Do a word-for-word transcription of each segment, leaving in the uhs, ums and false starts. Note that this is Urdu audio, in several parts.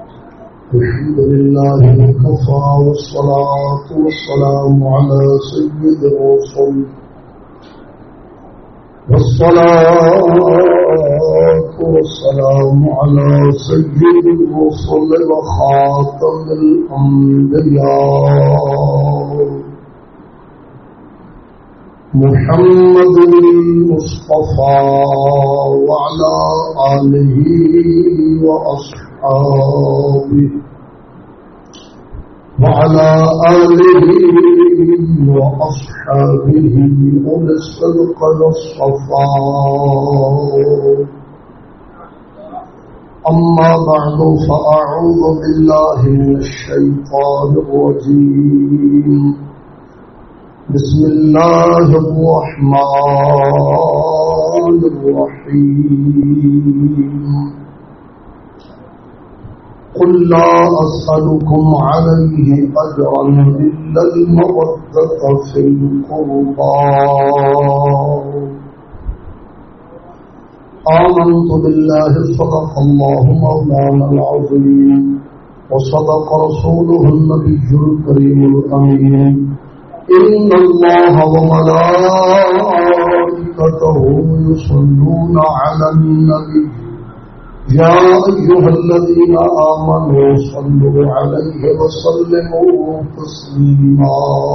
الحمد لله وكفى والصلاة والسلام على سيد الرسل والصلاة والسلام على سيد الرسل وخاتم الأنبياء محمد المصطفى وعلى آله وأصحابه وعلى آله وأصحابه أولي الصدق والصفاء. أما بعد فأعوذ بالله من الشيطان الرجيم. بسم الله الرحمن الرحيم. قل لا أسألكم عليه أجرا إلا المودة في القربى. آمنت بالله صدق الله مولانا العظيم وصدق رسوله النبي الكريم الأمين. إن الله وملائكته يصلون على النبي يا أيها الذين آمنوا صلوا عليه وسلموا تسليما.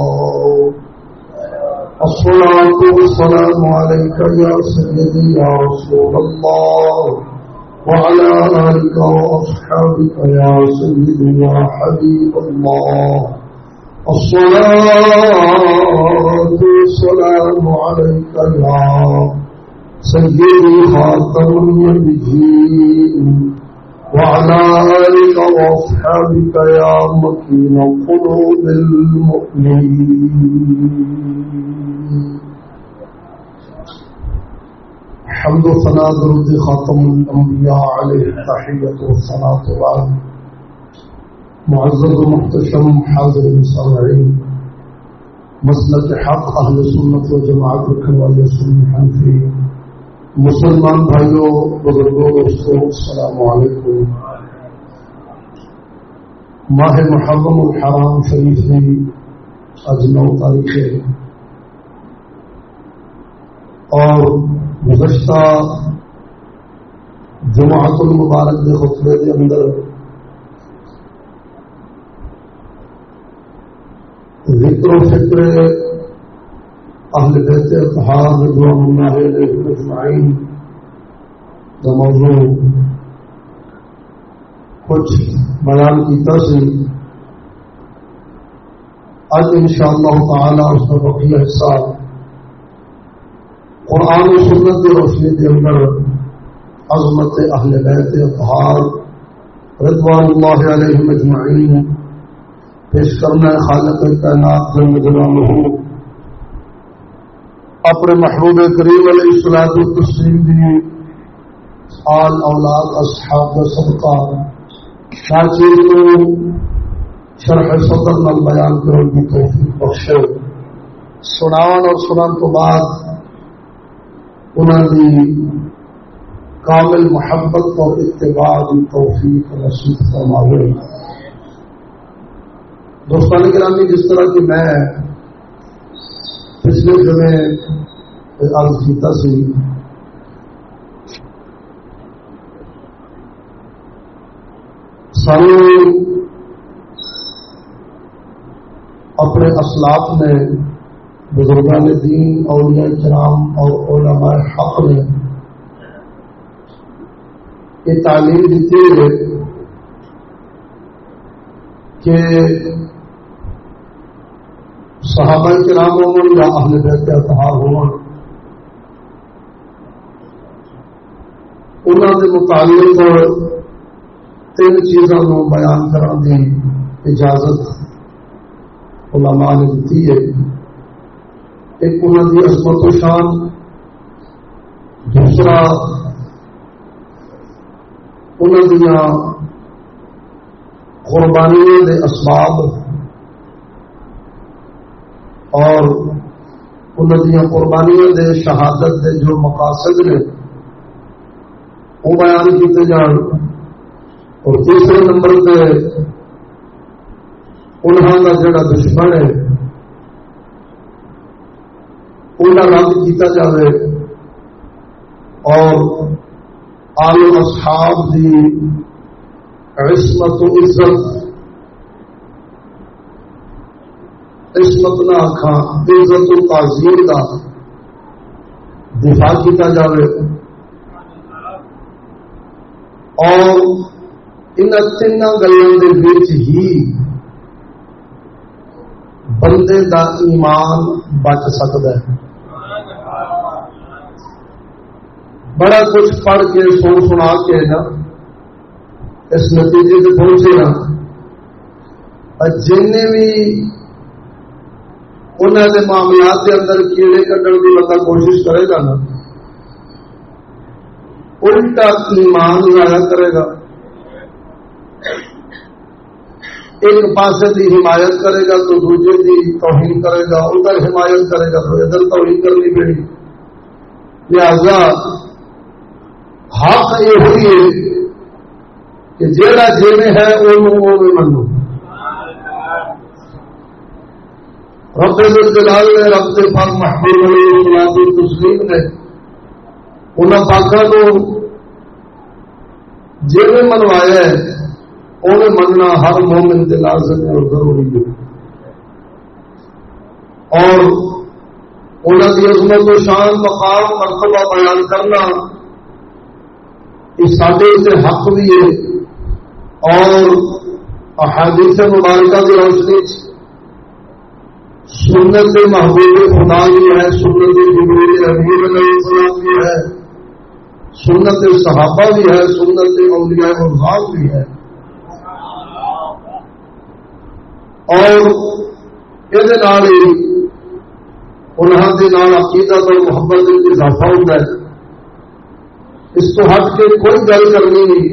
الصلاة والسلام عليك يا سيدي يا رسول الله وعلى آلك وأصحابك يا سيدي يا حبيب الله. الصلاة والسلام عليك يا سيدي خاتم النبيين وعلى آلك وأصحابك يا مكين قلوب المؤمنين. حمد و ثنا درود خاتم الانبیاء علیہ التحیۃ والصلاۃ والسلام. معزز و محتشم حاضر سامعین، مسلک حق اہل سنت و جماعت رکھنے والے سنی حنفی مسلمان بھائیوں، بزرگوں، دوستوں، السلام علیکم. ماہ محرم الحرام شریف کی آج نو تاریخ ہے اور گزشتہ جمعۃ المبارک کے خطبے کے اندر ذکر و فکر اہل بیت اطہار رضوان اللہ علیہم اجمعین کا موضوع کچھ بیان کیتا سی. آج انشاءاللہ تعالی اس کا بقیہ حصہ قرآن و سنت کی روشنی کے اندر عظمت اہل بیت اطہار رضوان اللہ علیہم اجمعین پیش کرنا ہے. خالق کائنات جل جلالہ اپنے محبوب کریم علیہ الصلوۃ والتسلیم دی آل اولاد اصحاب صدقہ شاچر کو شرح صدر نال بیان کرنے کی توفیق بخشے. سناون اور سنن تو بعد انہوں کی کامل محبت اور اتباع کی توفیق نصیب فرمائے. دوستان گرامی، جس طرح کہ میں پچھلے جمعے عرض کیتا سی، سارے اپنے اسلاف نے، بزرگان دین، اولیاء کرام اور علماء حق نے یہ تعلیم دیتی ہے کہ صحابہ کرام ہون یا اہل بیت اطہار ہون، انہوں کے متعلق تین چیزوں کو بیان کرنے کی اجازت علماء نے دیتی ہے. ایک انہوں کی عظمت و شان، دوسرا انہوں دیا قربانیوں کے اسباب اور انہوں دیا قربانیوں کے شہادت کے جو مقاصد نے وہ بیان کیتے جان. اور تیسرے نمبر پہ انہوں کا جڑا دشمن ہے انہیں رد کیتا جائے اور آل اصحاب دی عصمت و عزت عصمت نہ آخا عزت و تعظیم کا دفاع کیتا جائے اور ان تین گلوں کے بیچ ہی بندے دا ایمان بچ سکتا ہے. بڑا کچھ پڑھ کے سن سنا کے نا اس نتیجے سے پہنچے نا جن بھی انہوں کے معاملات کے اندر کیڑے کٹن کی بندہ کوشش کرے گا نا الٹا ایمان ضائع کرے گا. ایک پاسے کی حمایت کرے گا تو دوسرے کی توہین کرے گا, ادھر حمایت کرے گا تو ادھر توہین کرنی پڑی. لہذا حق یہ ہوئی ہے کہ جیڑا جیویں ہے وہ منو. رب الجلال نے رب کے پاک محبوب علیہ الصلوۃ والتسلیم نے انہاں پاکاں کو جیویں منوایا ہے انہیں مننا ہر مومن کے لازم ہے اور ضروری ہے. اور انہوں کی عظمت و شان مقام مرتبہ بیان کرنا اس ساڈے سے حق بھی ہے اور احادیث مبارکہ کی روشنی سنت محبوب خدا بھی ہے, سنت جبریل امین علیہ السلام بھی ہے, سنت صحابہ بھی ہے, سنت اولیاء الرحمن بھی ہے. اور یہ انہوں کے نام عقیدت اور محبت میں اضافہ ہوتا ہے. اس کو ہٹ کے کوئی گل کرنی نہیں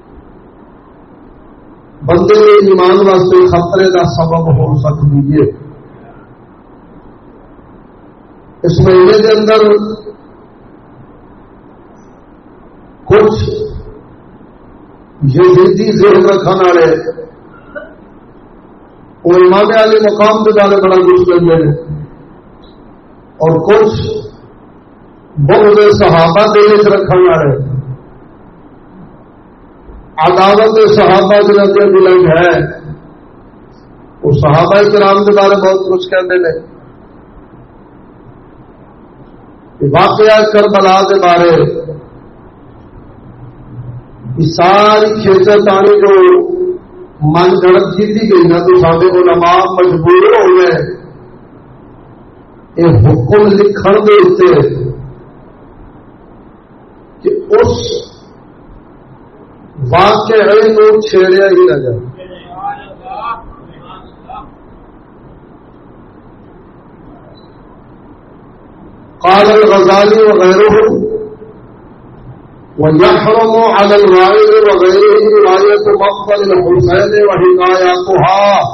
بندے کے ایمان واسطے خطرے کا سبب ہو سکتی ہے. اس مہینے کے اندر کچھ یزیدی ذہن رکھنے والے وہ امام علی مقام کے بارے بڑا کچھ کرتے ہیں اور کچھ بغض صحابہ دل رکھنے والے عداوت صحابہ جنہوں کے دل ہے وہ صحابہ کرام کے بارے بہت کچھ کہتے ہیں. واقعہ کربلا کے بارے ساری کھیچر تانی جو من گڑت کی گئی نا تو سارے علماء مجبور ہو گئے یہ حکم لکھن کے اتنے کہ اس واقعے کو چھیڑیا ہی نہ جائے. قال الغزالی وغیرہ ويحرم على الواعظ وغيره رواية مقتل الحسين وحكاياتها.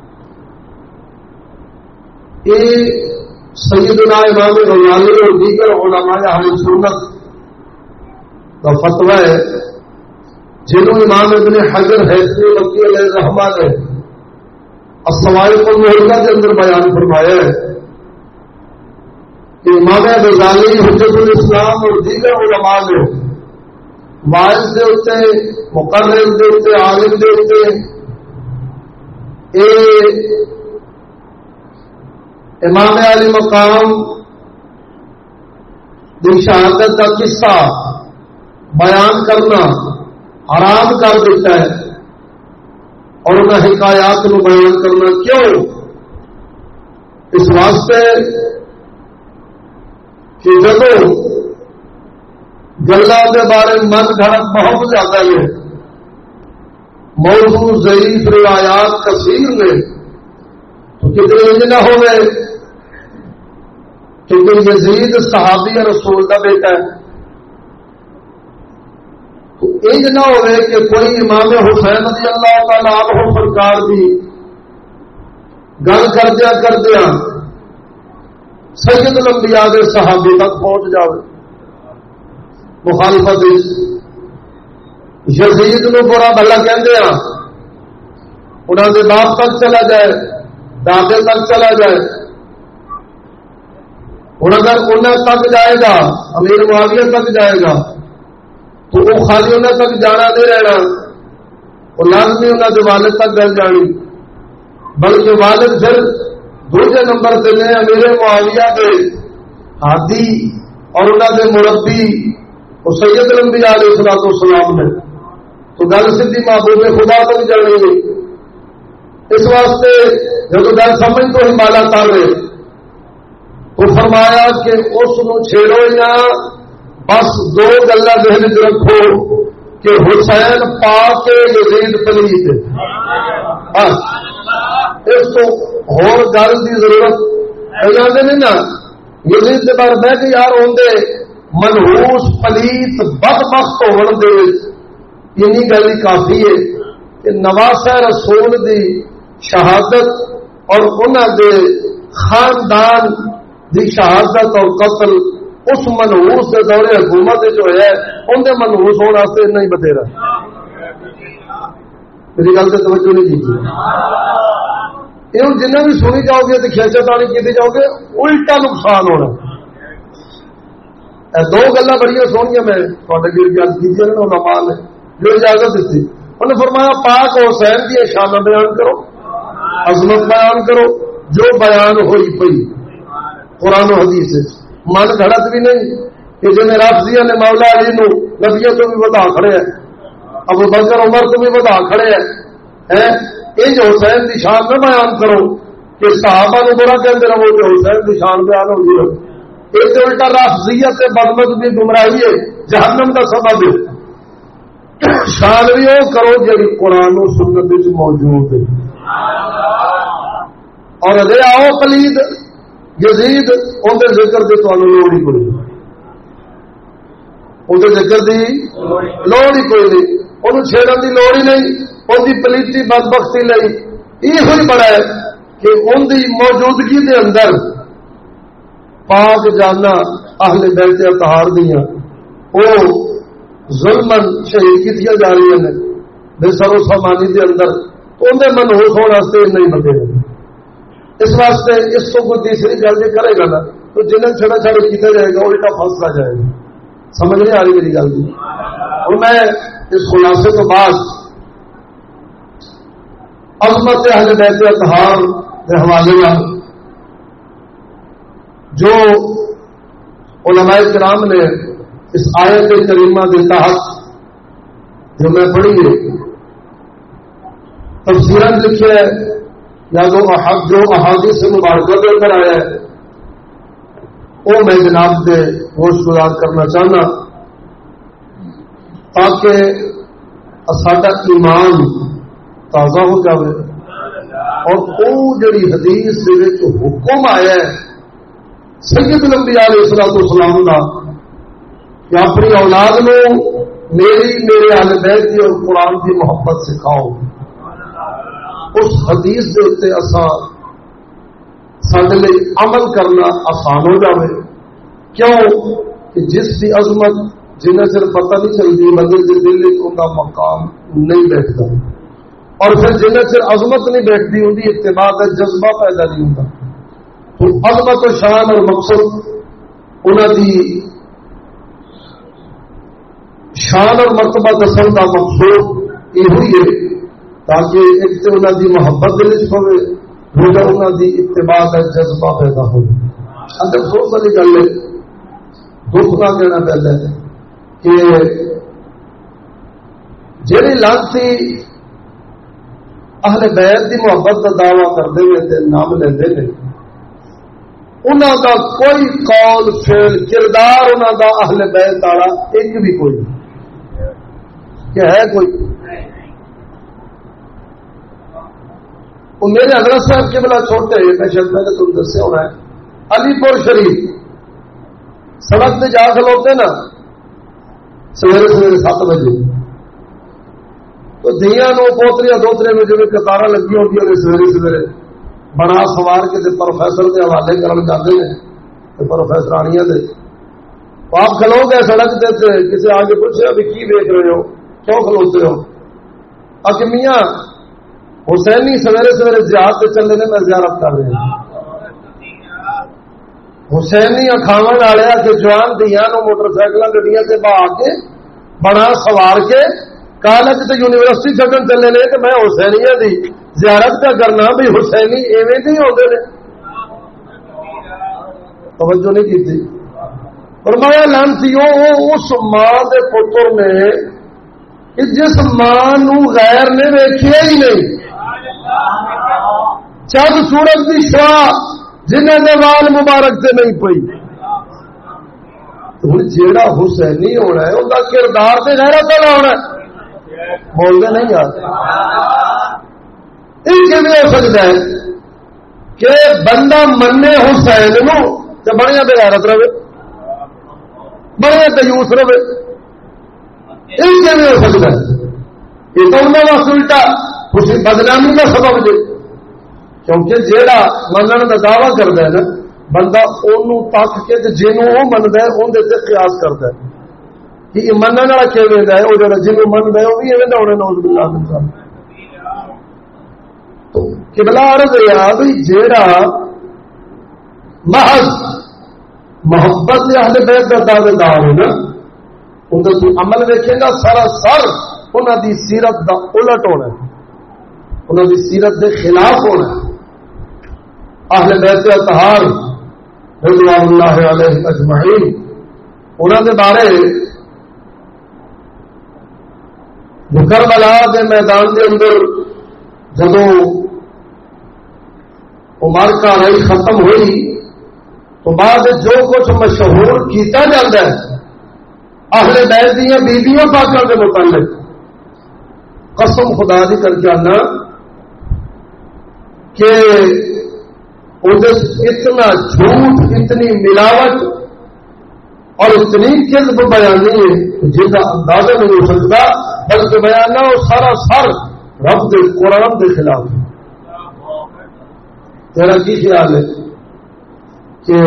یہ سیدنا امام غزالی اور دیگر علماء اہل سنت کا فتویٰ ہے جنہوں امام ابن حجر حیثمی مکی علیہ الرحمہ نے الصواعق المحرقہ کے اندر بیان فرمایا ہے کہ امام غزالی حجت الاسلام اور دیگر علماء نے واعظ دے اتے مقرر دے اتے عالم دے اتے اے امام علی مقام دی شہادت کا قصہ بیان کرنا حرام کر دیتا ہے اور انہیں حکایات کو بیان کرنا کیوں؟ اس واسطے کہ جب گلا کے بارے من گھڑت بہت زیادہ ہے موضوع ضعیف روایات کثیر نے تو کتنے انج نہ ہو گئے کیونکہ یزید صحابی رسول کا بیٹا ہے تو انج نہ ہو گئے کہ کوئی امام حسین رضی اللہ تعالیٰ عنہ سرکار کی گل کردیا کردیا سید الانبیاء کے صحابی تک پہنچ جائے مخالفت. یزید نو برا بھلا کہندے ہاں، انہاں دے باپ تک چلا جائے، دادے تک چلا جائے، اور اگر انہیں تک جائے گا، امیر معاویہ تک جائے گا، تو وہ خالی انہیں تک جانا نہیں رہنا، وہ لازمی انہوں کے والد تک گل جانی، بلکہ والد پھر دوسرے نمبر سے نے امیر معاویہ کے ہادی اور انہوں کے مربی وہ سید الانبیاء علیہ الصلوۃ والسلام نے، تو گل سیدھی محبوب خدا تک جانی ہے۔ اس واسطے جب گل سمجھ تو ہی بالا تر رہے تو فرمایا کہ اس نو چھیڑو یا بس دو گلا ذہن چ رکھو کہ حسین پاک یزید پلیت، بس اس تو ہور گل کی ضرورت جانے نہیں نا۔ یزید کے بارے بہ کے یار ہوندے منحوس پلیت بدبخت ہون دے اینی گل ہی کافی ہے کہ نواسہ رسول دی شہادت اور انہاں دے خاندان دی شہادت اور قتل اس منحوس کے دورے حکومت جو ہے اندر منحوس ہونے واسطے نہیں بتھیرا۔ میری گل سے توجہ نہیں کی یہ جنہیں بھی سنی جاؤ گے تو کھینچا تانی کی جاؤ گے الٹا نقصان ہونا۔ دو گلا بڑی سونیاں میں گل کی علماء نے جو اجازت دیتی، انہوں نے فرمایا پاک حسین کی شانہ بیان کرو، عظمت بیان کرو جو بیان ہوئی پئی قرآن و حدیث، من گھڑت بھی نہیں کہ جن رافضیہ نے مولا علی نو نبیوں تو بھی بتا کھڑے ہیں، ابو بکر عمر تو بھی بتا کھڑے ہیں، یہ جو حسین کی شان میں بیان کرو کہ صحابہ نے برا کہتے رہو کہ حسین کی شان بیان ہوگی، ایک الٹا رافضیت سے بدمت بھی گمراہی ہے، جہنم کا سبب ہے۔ شان بھی وہ کرو جی قرآن و سنت موجود ہے، اور ادے آؤ پلید یزید اندر ذکر دی تو لوڑ ہی کوئی نہیں، اندر ذکر دی لوڑ ہی کوئی نہیں، انہوں چھیڑن دی لوڑ ہی نہیں، ان کی پلیتی بدبختی لئی یہ ہوئی بڑا ہے کہ ان کی موجودگی دے اندر پاک جانا اہل بیت اطہار دیاں وہ ظلمن شہید کیتیاں جا رہی ہیں بے سر و سامانی دے اندر، تو اندر منحوس ہونے واسطے نہیں بتے گا۔ اس واسطے اس کو کوئی تیسری گل جی کرے گا نا تو جنہیں چھڑا چھڑا کیتا جائے گا الٹا فاصلہ جائے گا۔ سمجھ نہیں آ رہی میری گل جی؟ اور میں اس خلاصے تو بعد عظمت اہل بیت اطہار کے حوالے جو علماء کرام نے اس آیت کریمہ کے تحت جو میں پڑھی ہے تفسیراں لکھے ہے یا جو جو احادیث مبارکہ کے اندر آیا ہے وہ میں جناب سے گوش گزار کرنا چاہنا تاکہ ساڈا ایمان تازہ ہو جائے، اور وہ جڑی حدیث کے حکم آیا ہے سید الانبیاء علیہ الصلوۃ والسلام کا کہ اپنی اولاد کو میری میرے اہل بیت کی اور قرآن کی محبت سکھاؤ، اس حدیث کے اتنے اساں سارے لیے عمل کرنا آسان ہو جائے۔ کیوں کہ جس کی عظمت جنہیں صرف پتہ نہیں چلتی بندے کے دل ان کا مقام نہیں بیٹھتا، اور پھر جنہیں صرف عظمت نہیں بیٹھتی ان کی اتباع کا جذبہ پیدا نہیں ہوتا۔ تو عظمت و شان اور مقصد انہوں کی شان اور مرتبہ دسن کا مقصود یہ ہوئی ہے تاکہ ایک تو انہوں کی محبت دل چ ہوئے، دوسرا انہوں کی اتباع کا جذبہ پیدا ہو۔ اگر افسوس والی گل ہے، دکھ کا کہنا پہلے ہے کہ جہی لانتی اہل بیت کی محبت کا دعوی کرتے ہوئے نام لیندے نے انہوں کا کوئی قول فعل کردار انہوں کا اہل بیت والا ایک بھی کوئی نہیں کہ ہے کوئی۔ وہ میرے حضرت صاحب کے بلا چھوٹے میں شاید میں نے تم دسیا ہونا ہے علی پور شریف سڑک سے جا کھلوتے نا سویرے سویرے سات بجے تو دیا نو پوتریاں دوترے میں جب کتارا لگی ہوتی ہیں سویرے سویرے بنا سوار کے پروفیسر کے حوالے کرنے جاتے ہیں پروفیسرانیاں دے آپ کھلو گے سڑک دے کسی آگے پوچھے ابھی کی دیکھ رہے ہو کیوں کھلوتے ہو؟ آ کہ میاں حسینی سویرے سویرے زیارت سے چلے نے میں زیارت کر رہے ہیں حسینی کھاون والے کہ جوان دیا نو موٹر سائیکل گڈیاں سے بہا کے بنا سوار کے کالج تے یونیورسٹی چڈن چلے نے کہ میں حسینیاں دی زیارت کا کرنا بھی حسینی ایویں نہیں ہوندے نے. توجہ نہیں کی تھی. فرمایا لعنتیو اس ماں دے پتر نے کہ جس ماں نو غیر نے ویکھیا ہی نہیں چند سورج دی شعاع جنہیں دے وال مبارک سے نہیں پئی. ہوں جیڑا حسینی ہونا ہے ان کا کردار سے غیرت والا ہونا ہے. بولتے نہیں یار یہ ہو سکتا ہے کہ بندہ منے حسین نو تو بڑھیا بے غیرت رہے بڑھیا تیوس رہے. یہ ہو سکتا ہے یہ تو انہوں نے الٹا خوشی بدنامی کا سبب دے کیونکہ جیڑا منن کا دعوی کرتا ہے نا بندہ انہوں تک کے جنوں وہ منتا ہے اندر سے قیاس کرتا ہے کہ یہ منن والا کیویں ہے وہ جڑا جنوں منتا ہے وہ بھی ایویں دا ہونا نعوذ باللہ من ذالک. تو قبلہ عرض ہے بھی جیڑا محض محبت اہل بیت کا دعوے دار ہے نا اندر تو عمل دیکھے گا سراسر انہاں دی سیرت دا الٹ ہونا ہے انہاں دی سیرت دے خلاف ہونا ہے. اہل بیت اطہار رضوان اللہ علیہ اجمعین انہوں نے بارے کربلا کے میدان کے اندر جدو مارکا رہی ختم ہوئی تو بعد جو کچھ مشہور کیتا جاتا ہے اہل بیت دیا بیویوں پاکوں کے متعلق قسم خدا دی کر کے آنا کہ اتنا جھوٹ اتنی ملاوٹ اور اتنی کذب بیانی ہے جن کا اندازہ نہیں ہو سکتا بلکہ بیانہ وہ سارا سر رب دے قرآن کے خلاف ہے. تیرا کی خیال ہے کہ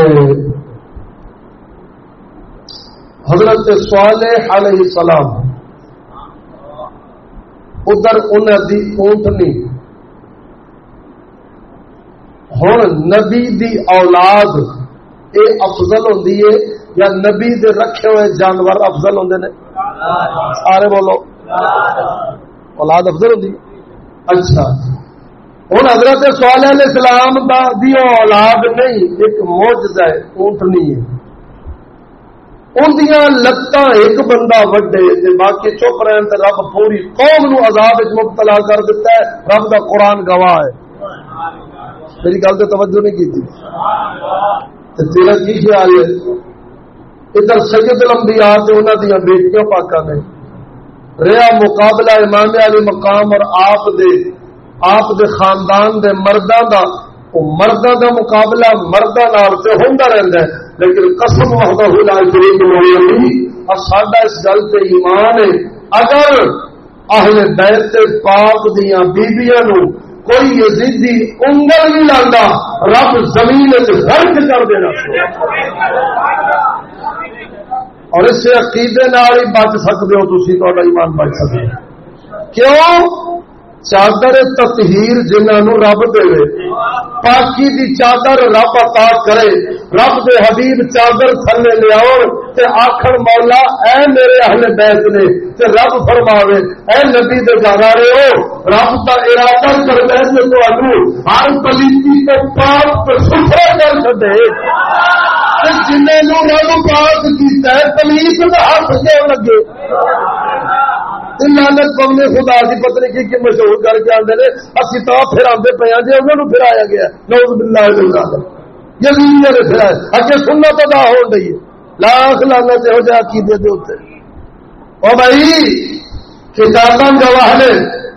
حضرت صالح علیہ السلام ادھر انہوں دی اونٹنی ہوں نبی دی اولاد اے افضل ہوندی ہے یا نبی دے رکھے ہوئے جانور افضل ہوندے نے؟ سارے بولو اولاد افضل ہوندی. اچھا ہوں حضرت صالح علیہ السلام دا دی اولاد نہیں ایک معجزہ ہے اونٹنی ہے اندیاں لتاں ایک بندہ وڈے تے باقی چپ رہن تے رب پوری قوم نو عذاب وچ مبتلا کر دیتا ہے. رب دا قرآن گواہ ہے. میری گل تو توجہ نہیں کی تھی. تیرا کی خیال ہے ادھر سید الانبیاء تے انہاں دی بیٹیاں پاکاں نے رہا مقابلہ امام علی مقام اور آپ دے آپ دے خاندان دے مرداں دا وہ مرداں دا مقابلہ مرداں نال تے ہوندا رہندا ہے لیکن قسم وحدہ لا شریک لہ اور ساڈا اس گل تے ایمان ہے اگر اہل بیت پاک دیاں بیبیاں نو کوئی یزیدی انگل نہیں لاندا رب زمین وچ غرق کر دینا. اور اس سے عقیدے نال ہی بچ سکتے ہو تسی تہاڈا ایمان بچ سکے. کیوں؟ چادر تطہیر جنہاں نو رب دے پاکی دی چادر رب عطا کرے رب دے حبیب چادر تھلے لیاؤ تے آکھن مولا اے میرے اہل بیت نے تے رب فرماوے اے نبی دے جانا رہے ہو رب دا ارادہ کردا ہے تے تانوں ہر پلیتی تو پاک تے ستھرا کر چھڈے تے جنہاں نو رب پاک کیتا ہے پلیت دا ہاتھ کیوں لگے. لعنت پونے خدا دی پتہ نہیں کی مشہور کر کے آندے نے اسی تو پھر آندے پے جے انہاں نو پھرایا گیا نعوذ باللہ من ذالک یزید نے پھرایا اگے سنت ادا ہون رہی ہے لاکھ لعنت ہو جا عقیدے دے اوتے. او بھائی کتاباں گواہ نے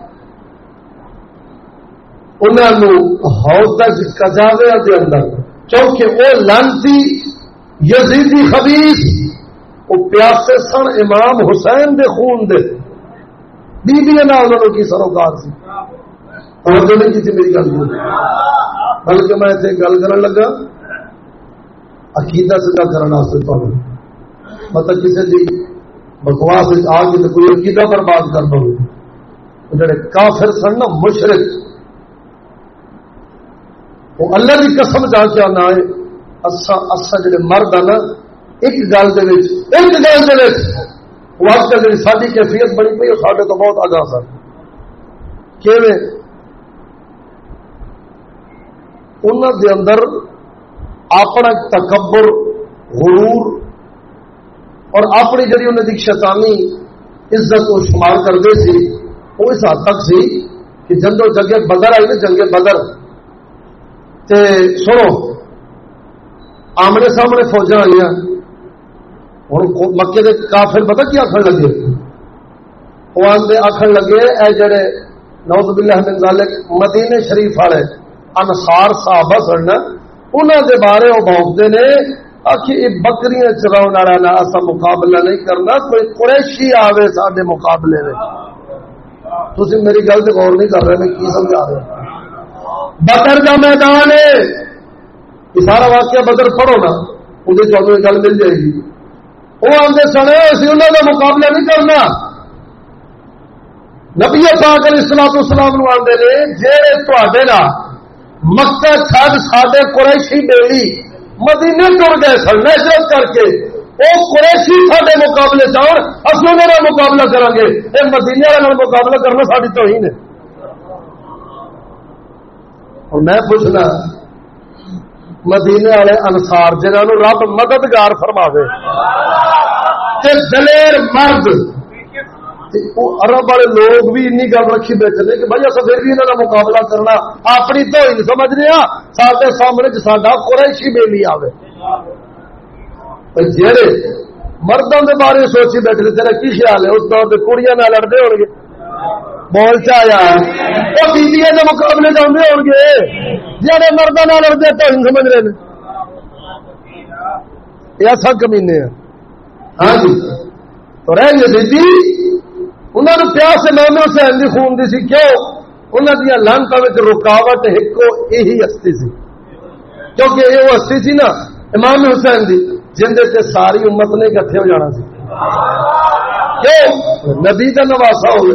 انہاں نو حوض قزاوے دے اندر کیونکہ وہ لعنتی یزیدی خبیث وہ پیاسے سن امام حسین دے خون دے بیویاں نہ انہوں کی سروکار سی اور جو نہیں کی میری گل بلکہ میں اتنے گل کرن لگا عقیدہ سیدھا کرنے واسطے تو مطلب کسی دی بکواس آ کے تو کوئی عقیدہ برباد کرنا ہو. جڑے کافر سن نا مشرک وہ اللہ کی قسم جا کے آنا ہے اسا اسا جڑے مرد ہیں نا ایک گل دے وچ ایک گل دے وچ وہ اج کل جڑی ساری کیفیت بنی پئی وہ ساڈے تو بہت آگاہ سن. کیویں انہاں دے اندر اپنا تکبر غرور اور اپنی جڑی انہاں دی شیطانی عزت کو شمار کرتے سی وہ اس حد تک سی کہ جندو جنگ بدر آئی نا جنگ بدر تے سنو آمنے سامنے فوجاں آئی ہوں مکے دے کافر پتہ کی آخر لگے وہ آندے آخر لگے اے جڑے نعوذ باللہ من ذالک مدینے شریف والے انصار صحابہ سن انہاں دے بارے وہ بھونکتے نے آخی یہ بکریاں چلاؤن والا نہ ایسا مقابلہ نہیں کرنا کوئی قریشی آوے سارے مقابلے میں. تسی میری گل تے غور نہیں کر رہے میں کی سمجھا رہا. بدر کا میدان ہے یہ سارا واقعہ بدر پڑھو نا انہیں چودہ گل مل جائے گی. وہ آدھے سنے اسی انہوں کا مقابلہ نہیں کرنا. نبی پاک علیہ الصلوۃ والسلام نو آندے نے جڑے تواڈے نال مکہ چھڈ ساڈے قریشی بیلی مدینے ٹر گئے سن ہجرت کر کے وہ قریشی ساڈے مقابلے چاہن اصل انہاں نال مقابلہ کریں گے. یہ مدینے والے نال مقابلہ کرنا ساری توہین ہے. اور میں پوچھنا مدینے والے انصار جنہاں نو رب مددگار فرماوے تے دلیر مرد عرب والے لوگ بھی انی گل رکھی بیٹھے کہ بھائی اصل پھر بھی انہاں دا مقابلہ کرنا اپنی توہین سمجھ رہے ہیں. سارے سامنے ساڈا قریشی بیلی آوے جہے مردوں کے بارے سوچی بیٹھے تیرا کی خیال ہے اس دور سے کڑیاں نہ لڑتے ہو گے بول چایا وہ بیبیاں کے مقابلے چاہتے ہو گے جہے مردوں نہ لڑتے تو سمجھ رہے ہیں یہ سب کمینے ہیں. ہاں جی تو رہ گئے بیبی انہوں نے پیاس امام حسین دی خون دی سی کیوں انہوں دیا لانتاں وچ رکاوٹ ایکو یہی ہستی سی کیونکہ یہ وہ ہستی سی نا امام حسین دی جن دے تے ساری امت نے اکٹھے ہو جانا سی کیوں نبی دا نواسا ہوئے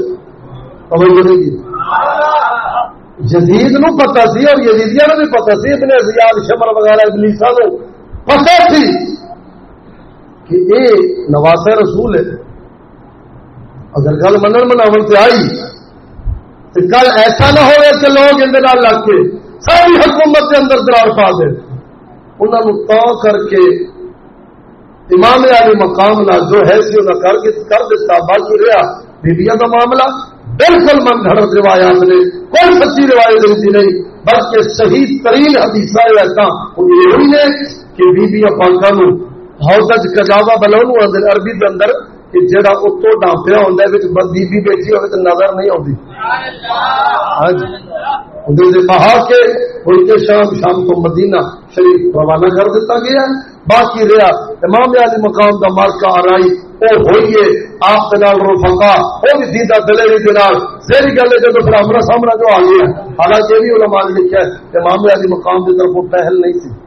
یزید نو پتا سی اور یزیدیاں نو بھی پتا سی ابن زیاد شمر وغیرہ ابلیساں نو پتا سی کہ اے نواسا رسول ہے. اگر گل منن مناون تے آئی تو کل ایسا نہ ہوئے کہ لوگ اندر لگ کے ساری حکومت کے اندر درار پا دے. انہوں نے تا کر کے امام علی مقام نہ جو ہے سی انہیں کر کے کر دیتا. باقی رہا بیبیاں کا معاملہ بالکل من گھڑت روایات نے کوئی سچی روایت ہوتی نہیں بلکہ صحیح ترین حدیث ہوئی نے کہ بیبیاں پاکاں نو حوض کجاوا بلونو اندر عربی کے اندر کہ جڑا اتو ڈانپیا ہوتا ہے بی بی بیٹھی ہوئے تو نظر نہیں آتی. ہاں جی اندر بہا کے ان کے شام شام کو مدینہ شریف روانہ کر دیتا گیا. باقی رہا امام علی مقام کا مارکا آرائی وہ ہوئیے آپ دنال رفقا وہ بھی دیدہ دلیری دنال زیری گل ہے جو پھر ہمرا سامنا جو آ گیا. حالانکہ یہ بھی علماء نے لکھا ہے کہ امام علی مقام کی طرف وہ پہل نہیں تھی.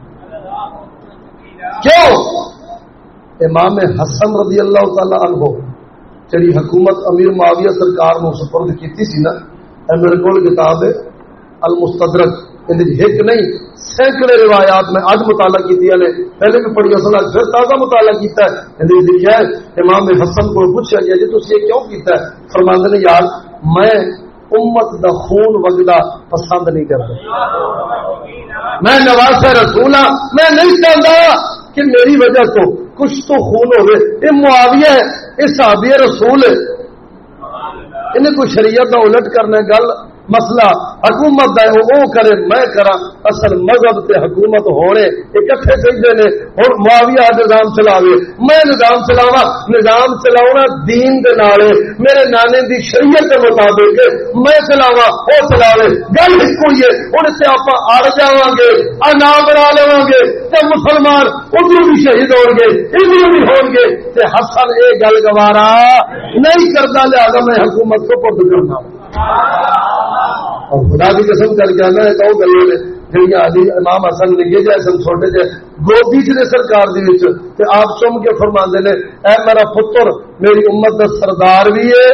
کیوں امام حسن رضی اللہ تعالی عنہ جڑی حکومت امیر معاویہ سرکار نے سپرد کیتی سی نا میرے کو کتاب ہے المستدرک ایک نہیں سینکڑے روایات میں اج مطالعہ کی نے پہلے بھی پڑھی اصل پھر تازہ مطالعہ کیتا ہے. لکھا ہے امام حسن کو پوچھا گیا جی تسی یہ کیوں کیتا ہے؟ فرماندے نے یار میں امت دا خون وگدا پسند نہیں کرتا میں نواز رسول ہاں میں نہیں چاہتا کہ میری وجہ تو کچھ تو خون ہوئے. یہ معاویہ ہے یہ صحابی رسول ہے انہیں کوئی شریعت کا الٹ کرنا گل مسئلہ حکومت ہے وہ کرے میں کرا اصل مذہب تے حکومت ہونے اکٹھے چاہیے نے ہوں معاویہ نظام چلاوے میں نظام چلاوا نظام چلاونا دین دے نال میرے نانے دی شریعت کے مطابق میں چلاوا وہ چلاوے گل ایک ہوئی ہے ہوں اتنے آپ اڑ جاواں گے انا بنا لواں گے تے مسلمان ادھر بھی شہید ہون گے ادھر بھی ہون گے تے حسن اے گل گوارا نہیں کرتا لہذا میں حکومت کو پرد کرنا اور خدا کی قسم کر کے آنا ہے تو گلوں نے جڑیاں علی امام حسن نگے جائے سن چھوٹے جے گودی چ سرکار دی وچ تے آپ چوم کے فرماندے نے اے میرا پتر میری امت دا سردار بھی ہے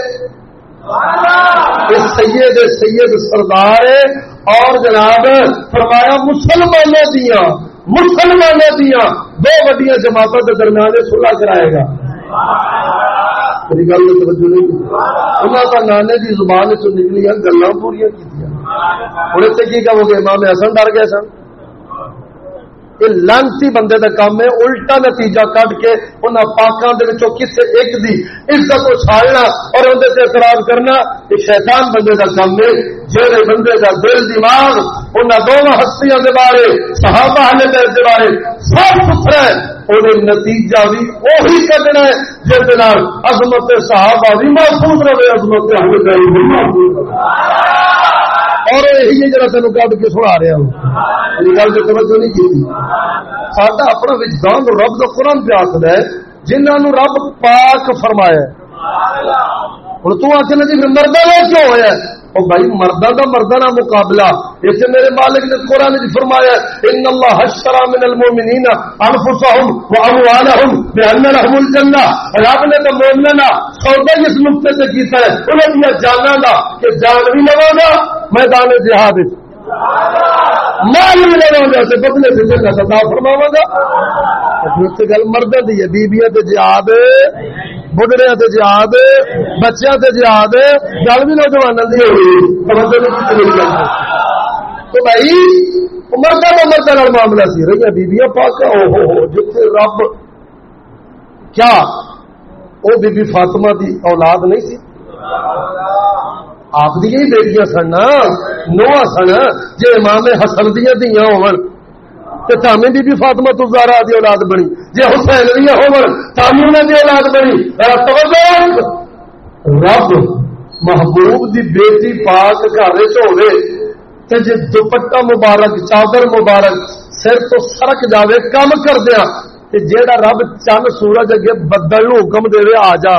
اس سید سید سردار ہے اور جناب فرمایا مسلمانوں دیاں مسلمانوں دیاں دو وڈیاں جماعتوں کے درمیان صلح کرائے گا. میری گل میں توجہ نہیں انہوں کا نانے کی زبان چ نکلی گلاں پوریا کی ہوں اتنے کی کہو گے امام حسن ڈر گئے سن. یہ لانتی بندے کا کام ہے الٹا نتیجہ کٹ کے انہاں پاکاں دے وچوں کسے ایک دی عزت اچھالنا اور اندر سے اعتراض کرنا یہ شیطان بندے کا کام ہے. جہے بندے کا دل دماغ انہاں دونوں ہستیاں دے بارے صحابہ اہل بیت دے بارے صاف ستھرا ہے انہیں نتیجہ بھی وہی کڈنا ہے جس نال عظمت صحابہ بھی محفوظ رہے عظمت اہل بیت بھی محفوظ رہے. اور یہی جرا تینوں کٹ کے سنا رہا ہوں یہ گل تو توجہ نہیں کی. ساڈا اپنا وجدان رب دا قرآن پہ آخر ہے جنہوں نے رب پاک فرمایا ہوں تو آخر جی مردہ میں کیوں ہوا اور بھائی مردہ دا مردہ نہ مقابلہ اس میرے مالک نے قرآن نے فرمایا ان اللہ اشترى من المؤمنین انفسهم واموالهم بان لهم الجنہ. رب نے تو مومنوں سودا اس نقطے سے کیتا ہے انہوں نے جانا دا کہ جان بھی لواں گا میدان جہاد مال بھی لواں گا تے بدلے سے جنت عطا فرماواں گا. تے گل مرداں دی ہے بیبیاں تے جہاد بڑھڑے تے جہاد بچیاں تے جہاد گل بھی نوجواناں دی ہوئی. تو بھائی مردہ کا مردہ نال معاملہ سی رہی بیبیاں پاک او ہو ہو جتنے رب کیا وہ بی بی فاطمہ دی اولاد نہیں سی آپ دی ہی بیٹیاں سن نوہاں سن جے امام حسن دیاں دھیاں ہون تے تامی بی بی فاطمہ تو زہرا دی اولاد بنی جے حسین دیاں ہون تامی انہاں دی اولاد بنی. رب محبوب دی بیٹی پاک گھر وچ ہوے تے جے دوپٹہ مبارک چادر مبارک سر تو سرک جاوے کم کر دیا تے جیڑا رب چند سورج اگے بدل نو حکم دے آ جا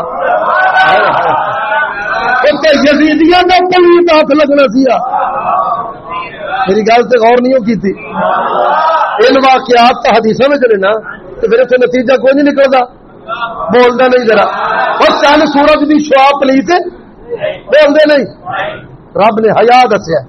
تے یزیدیاں دا پلیت ہاتھ لگنا سیا. میری گل تے غور نہیں کی تھی ان واقعات تا حدیثاں وچ رہنا تے پھر اتنے نتیجہ کوئی نہیں نکلدا بولدا نہیں ذرا اور چند سورج دی شعاع پلیت بولدے نہیں. رب نے حیا دسیا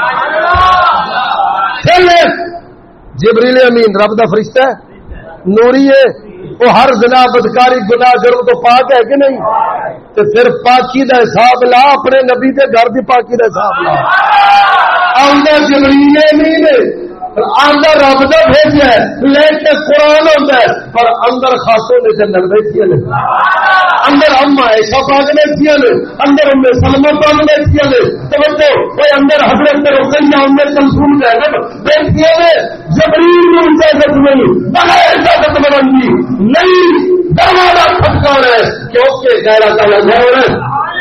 جبریل امین رب دا فرشتہ ہے نوری ہے وہ ہر زنا بدکاری گناہ جرم تو پاک ہے کہ نہیں تو پھر پاکی دا حساب لا اپنے نبی کے گھر دی پاکی دا حساب لا. آندا جبریل امین آندا رب دا بھیجا ہے لے کے قرآن ہوتا ہے پر اندر خاصوں نے جنت بیٹھی نے اندر اما ایسا پاک بیٹھی نے اندر ام سلمہ پاک بیٹھی نے توجہ وہ اندر حضرت رقیہ ام کلثوم زینب بیٹھی نے. جبریل کو اجازت نہیں بغیر اجازت بلندی نہیں دروازہ کھٹکانا ہے کیونکہ غیر تعالی گھر ہے.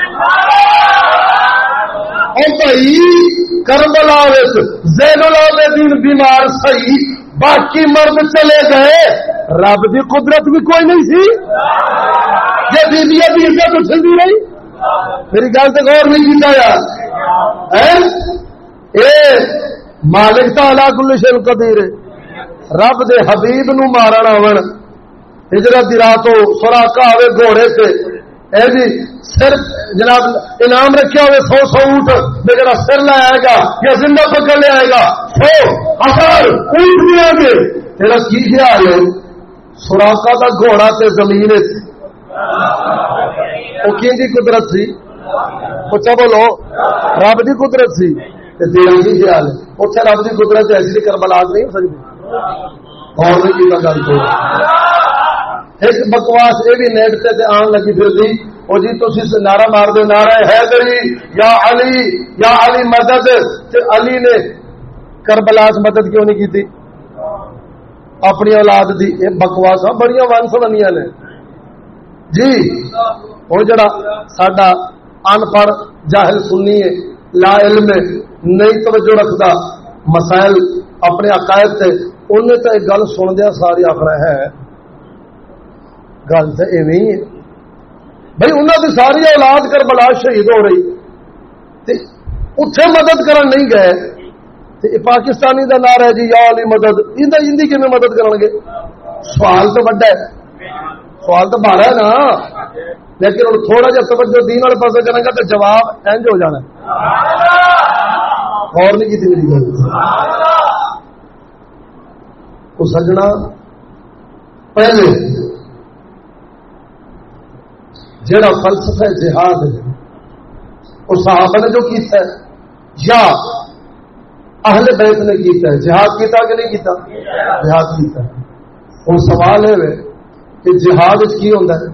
اور بھائی کربلا زین العابدین بیمار صحیح باقی مرد چلے گئے رب کی قدرت بھی کوئی نہیں سی یہ بیویاں بھی عزت اچھلتی رہی. میری گل سے غور نہیں کیا یار اے مالک تعالی کل شیء قدیر رب دے حبیب نو مارن آون ہجرت دی راتوں سوراخا آوے گھوڑے سے اے جی سر جناب انعام رکھا ہوئے سو سو اونٹ میرا سر لے آئے گا یا زندہ پکڑ لے آئے گا سو ہزار اونٹ بھی آ گے تیرا کی خیال ہے سوراخا کا گھوڑا تے زمین وہ کی قدرت سی اچھا بولو رب کی قدرت سی تیرا کی خیال ہے اتنے رب کی قدرت ایسی کربلا نہیں ہو سکتی اور نہیں گل تو ایک بکواس یہ بھی نیٹ سے آن لگی پھر دی وہ جی تھی نعرہ مار دو نعرہ حیدری یا علی یا علی مدد تے علی نے کربلا مدد کیوں نہیں کی تھی اپنی اولاد دی. یہ بکواس بڑی ون سبنیاں نے جی. وہ جڑا ساڈا ان پڑھ جاہل سنی ہے لا علم نہیں توجہ رکھتا مسائل اپنے عقائد سے انہیں تو ایک گل سن دیا ساری آخر ہے گل تو ایویں ہے بھائی انہوں کی ساری اولاد کربلا شہید ہو رہی تے اتنے مدد کرن نہیں گئے پاکستانی دا نعرہ ہے جی یا علی مدد، ہندی کیویں مدد کرن گے؟ سوال تو بڑا ہے، سوال تو بھارا ہے نا، لیکن ہوں تھوڑا جہا توجہ دین والے پاس کریں گا تو جواب انج ہو جانا۔ اور نہیں کی میری گل تو سجنا، پہلے جڑا فلسفہ جہاد ہے وہ صحابہ نے جو کیتا ہے یا اہل بیت نے کیتا ہے؟ جہاد کیتا کہ نہیں کیتا؟ جہاد کیتا ہے۔ اور سوال ہے کہ جہاد کی ہوتا ہے؟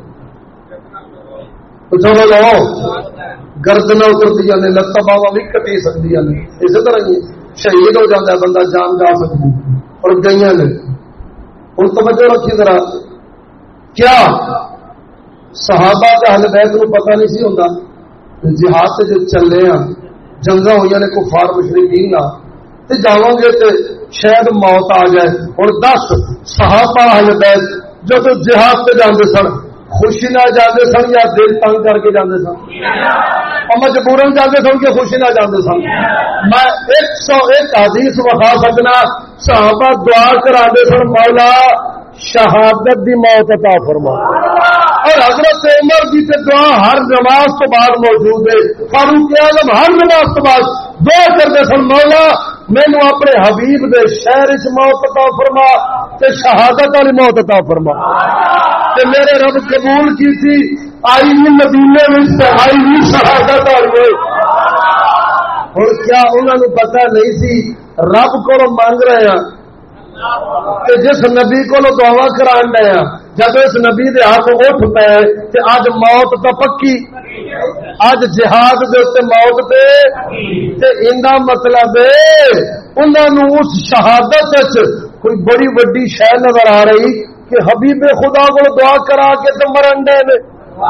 چلو لو گردنا اترتی نے، لتا باوا بھی کٹی سکتی نے، اسی طرح ہی شہید ہو جاتا ہے بندہ، جان جا سکتی اور گئی نے۔ اور توجہ رکھی ذرا، کیا صحابہ کے اہل بیت کو پتہ نہیں سی ہوتا جہاد سے جو چلے ہیں جنگا ہوئی نے کفار مشرکین نہ تے جاواں گے تے شاید موت آ جائے؟ اور دس صحابہ اہل بیت جو تو جہاد سے جاندے سن خوشی نہ جاندے سن یا دل تنگ کر کے جاندے سن؟ اور مجبورن جاندے سن کہ خوشی نہ جاندے سن؟ میں ایک سو ایک حدیث وفا سکنا، صحابہ دعا کراندے سن مولا شہادت دی موت عطا فرما، اور حضرت عمر کی دعا ہر نماز تو بعد موجود ہے، فاروق اعظم ہر نماز تو بعد دعا کرتے سن مولا مینو اپنے حبیب دے شہر چ موت عطا فرما تے شہادت والی موت عطا فرما۔ تے میرے رب قبول کی تھی، آئی بھی مدینے میں آئی بھی شہادت والی۔ اور کیا انہوں نے پتہ نہیں سی رب کو مانگ رہے ہیں کہ جس نبی کو دعوا کران دے ہیں جب اس نبی دے ہاتھ اٹھ پے تے اج موت تو پکی، اج جہاد دے تے موت تے تے ایندا مطلب ہے انہاں نو اس شہادت وچ کوئی بڑی بڑی شے نظر آ رہی کہ حبیب خدا کو دعا کرا کے تے مرن دے نے۔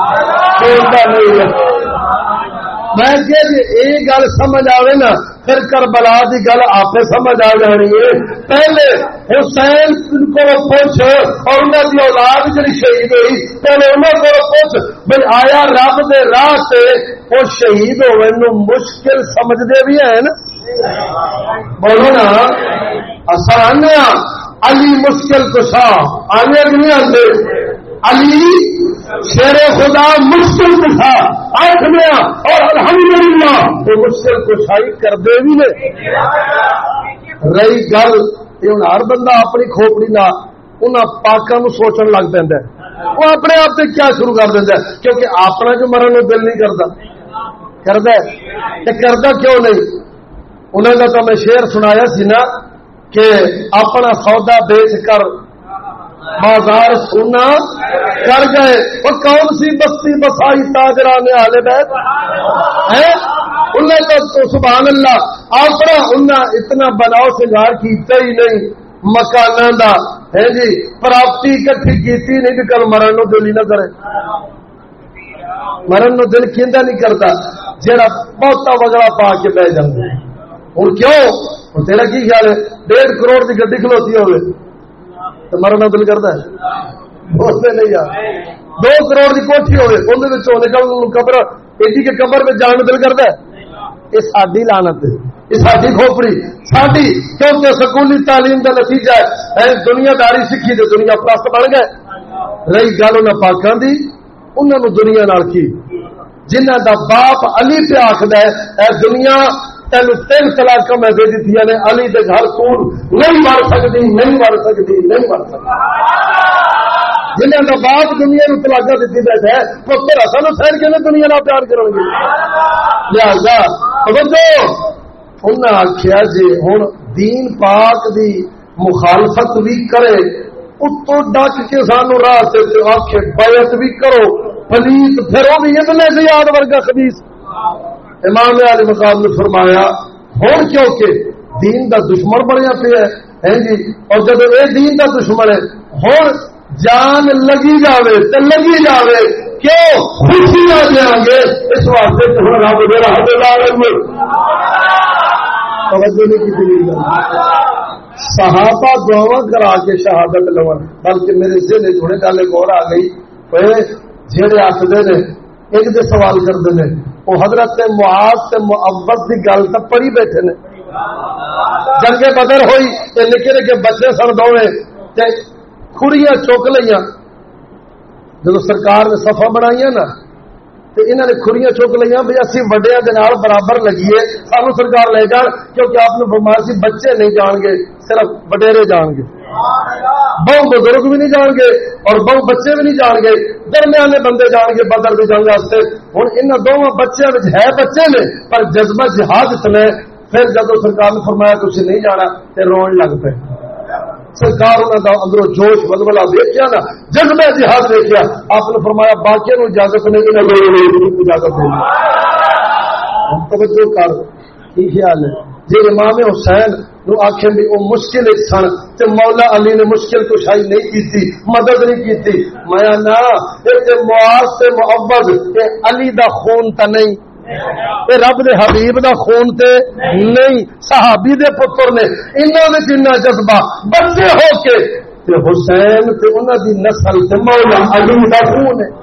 میں کہ یہ گل سمجھ آئے نا پھر کربلا کی گل آپ سمجھ آ جانی ہے۔ پہلے حسین کو پوچھ اور انہوں کی اولاد جی شہید ہوئی، پہلے انہوں کو پوچھ بھائی آیا رب دے راہ سے وہ شہید ہوئے نو مشکل سمجھتے بھی ہیں نا؟ بولو نا، آسان علی مشکل کشا آنے کہ نہیں آتے؟ علی شیر خدا مشکل کشا آخر اور الحمدللہ وہ مشکل کشائی کر دے بھی نے۔ رہی گل یہ ہر بندہ اپنی کھوپڑی نہ انہوں پاکوں کو سوچن لگ پہ وہ اپنے آپ سے کیا شروع کر دینا، کیونکہ اپنا جو مرن کو دل نہیں کرتا کرتا ہے کرتا کیوں نہیں؟ انہوں نے تو میں شعر سنایا سی نا کہ اپنا سودا بیچ کر بازار سونا کر گئے، وہ کون سی بستی بسائی تاجران اہل بیت ہے؟ انہیں تو سبحان اللہ اپنا انہیں اتنا بناؤ سنگار کیتا ہی نہیں، مکاناں دا ہے جی پراپرٹی اکٹھی کیتی نہیں کہ کل مرن نو دل ہی نہ کرے۔ مرن نو دل کیندا نہیں کرتا جہاں بہتا وگڑا پا کے بہ جاتا۔ ہوں کیوں؟ اور تیرا کی خیال ہے ڈیڑھ کروڑ کی گڈی کھلوتی ہوئے تو مرنا دل کرتا ہے؟ بولتے نہیں یار، دو کروڑ کی کوٹھی ہوئے اندر نکل قبر ایڈی کے قبر میں جان دل کرتا ہے؟ یہ ساری لعنت ہے، یہ ساری کھوپڑی ساری، کیونکہ سکولی تعلیم کا نتیجہ ہے دنیا داری سیکھی تو دنیا پرست بن گئے۔ رہی گل انہوں پاکوں کی، انہوں نے دنیا نال کی جنہ دا باپ علی پہ آخد ہے اے دنیا تین تین طلاق میں دے دیتی نے، علی دے گھر کون نہیں مر سکتی نہیں مر سکتی نہیں مر سکتی۔ جنہیں کا باپ دنیا نو طلاقاں دیتی بیٹھا ہے پتر حسن حسین کے دنیا نال پیار کریں گے؟ لہذا توجہ انہیں آخیا جی ہوں دین پاک دی مخالفت بھی کرے اتو ڈک کے سانو راہ سے آخے بیعت بھی کرو پلیت پھر وہ بھی ابن زیاد ورگا خبیث۔ امام علی مقام نے فرمایا ہوں کیونکہ دین دا دشمن بنیا پیا ہے جی، اور جب یہ دین دا دشمن ہے ہوں جان لگی جاوے تو لگی جاوے کیوں خوشی نہ دیں گے اس واسطے رب دے توجہ نہیں کی۔ صحابہ دعوا کرا کے شہادت لون، بلکہ میرے ذہن تھوڑے گل ایک اور آ گئی جہے آخر نے ایک دے سوال کرتے ہیں وہ حضرت معاذ تے معوذ کی گل تو پڑھی بیٹھے نے جنگ بدر ہوئی تے نکے نکے بچے سن دوویں تے کھڑیاں چک لئیاں جدو سرکار نے صفا بنائیاں نا تے انہاں نے کھڑیاں چک لئیاں بھی اسی وڈیاں دے نال برابر لگیے سانو سرکار لے جان کیونکہ آپ نے فرمایا سی بچے نہیں جان گے صرف وڈیرے جان گے بہو بزرگ بھی نہیں جان گے اور بہو بچے بھی نہیں جان گے درمیانے بندے جان گے بدر دی جنگ واسطے ہن انہاں دوواں بچیاں وچ ہے بچے نے پر جذبہ جہاد اتنا پھر جدو سرکار نے فرمایا تسی نہیں جانا تے رون لگ پے سرکار انہوں کا اندروں جوش ولولہ دیکھا نا جذبہ جہاد دیکھا آپ نے فرمایا باقی نو اجازت نہیں اجازت نہیں توجہ کر کی خیال ہے جی امام حسین نو آخر بھی وہ مشکل ایک سن تے مولا علی نے مشکل کشائی نہیں کی تھی مدد نہیں کی تھی میں نا معاذ تے معوذ تے علی دا خون تا نہیں اے رب دے حبیب دا خون تے نہیں صحابی دے پتر نے انہاں وچ اتنا جذبہ بچے ہو کے تے حسین تے انہاں دی نسل تے مولا علی دا خون ہے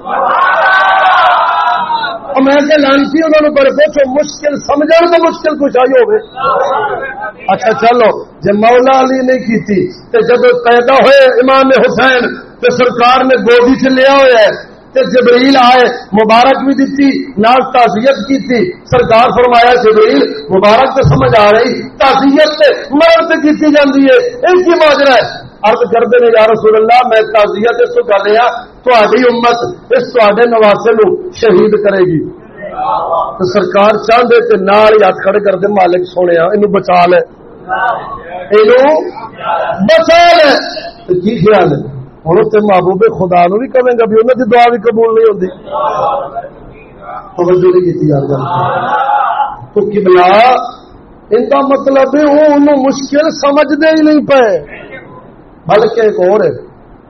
اور میں کہ لانتی انہوں نے پر پوچھو مشکل سمجھن تو مشکل کچھ آئی ہوگی اچھا چلو جب مولا علی نہیں کی تھی تے جب پیدا ہوئے امام حسین تے سرکار نے گودی سے لیا ہوئے ہے تے جبریل آئے مبارک بھی دیتی نال تعزیت کی تھی سرکار فرمایا جبریل مبارک تو سمجھ آ رہی تعزیت سے مرد سے کی جاتی ہے اس کی ماجرا ہے عرض کرتے ہیں یا رسول اللہ میں تعزیت اس کو کر رہا تہاڈی امت اس تہاڈے نواسے نو شہید کرے گی تو سرکار چاہتے تے نال ہی ہاتھ کھڑے کر دے مالک سونے اینو بچا لے اینو بچا لے تو کی خیال ہے ہوں تو محبوب خدا نو بھی کہے گا بھی انہوں کی دعا بھی قبول نہیں ہوتی توجہ نہیں کی یار گل تو قبلہ ان کا مطلب ہے وہ انہوں مشکل سمجھتے ہی نہیں پے بلکہ ایک اور ہے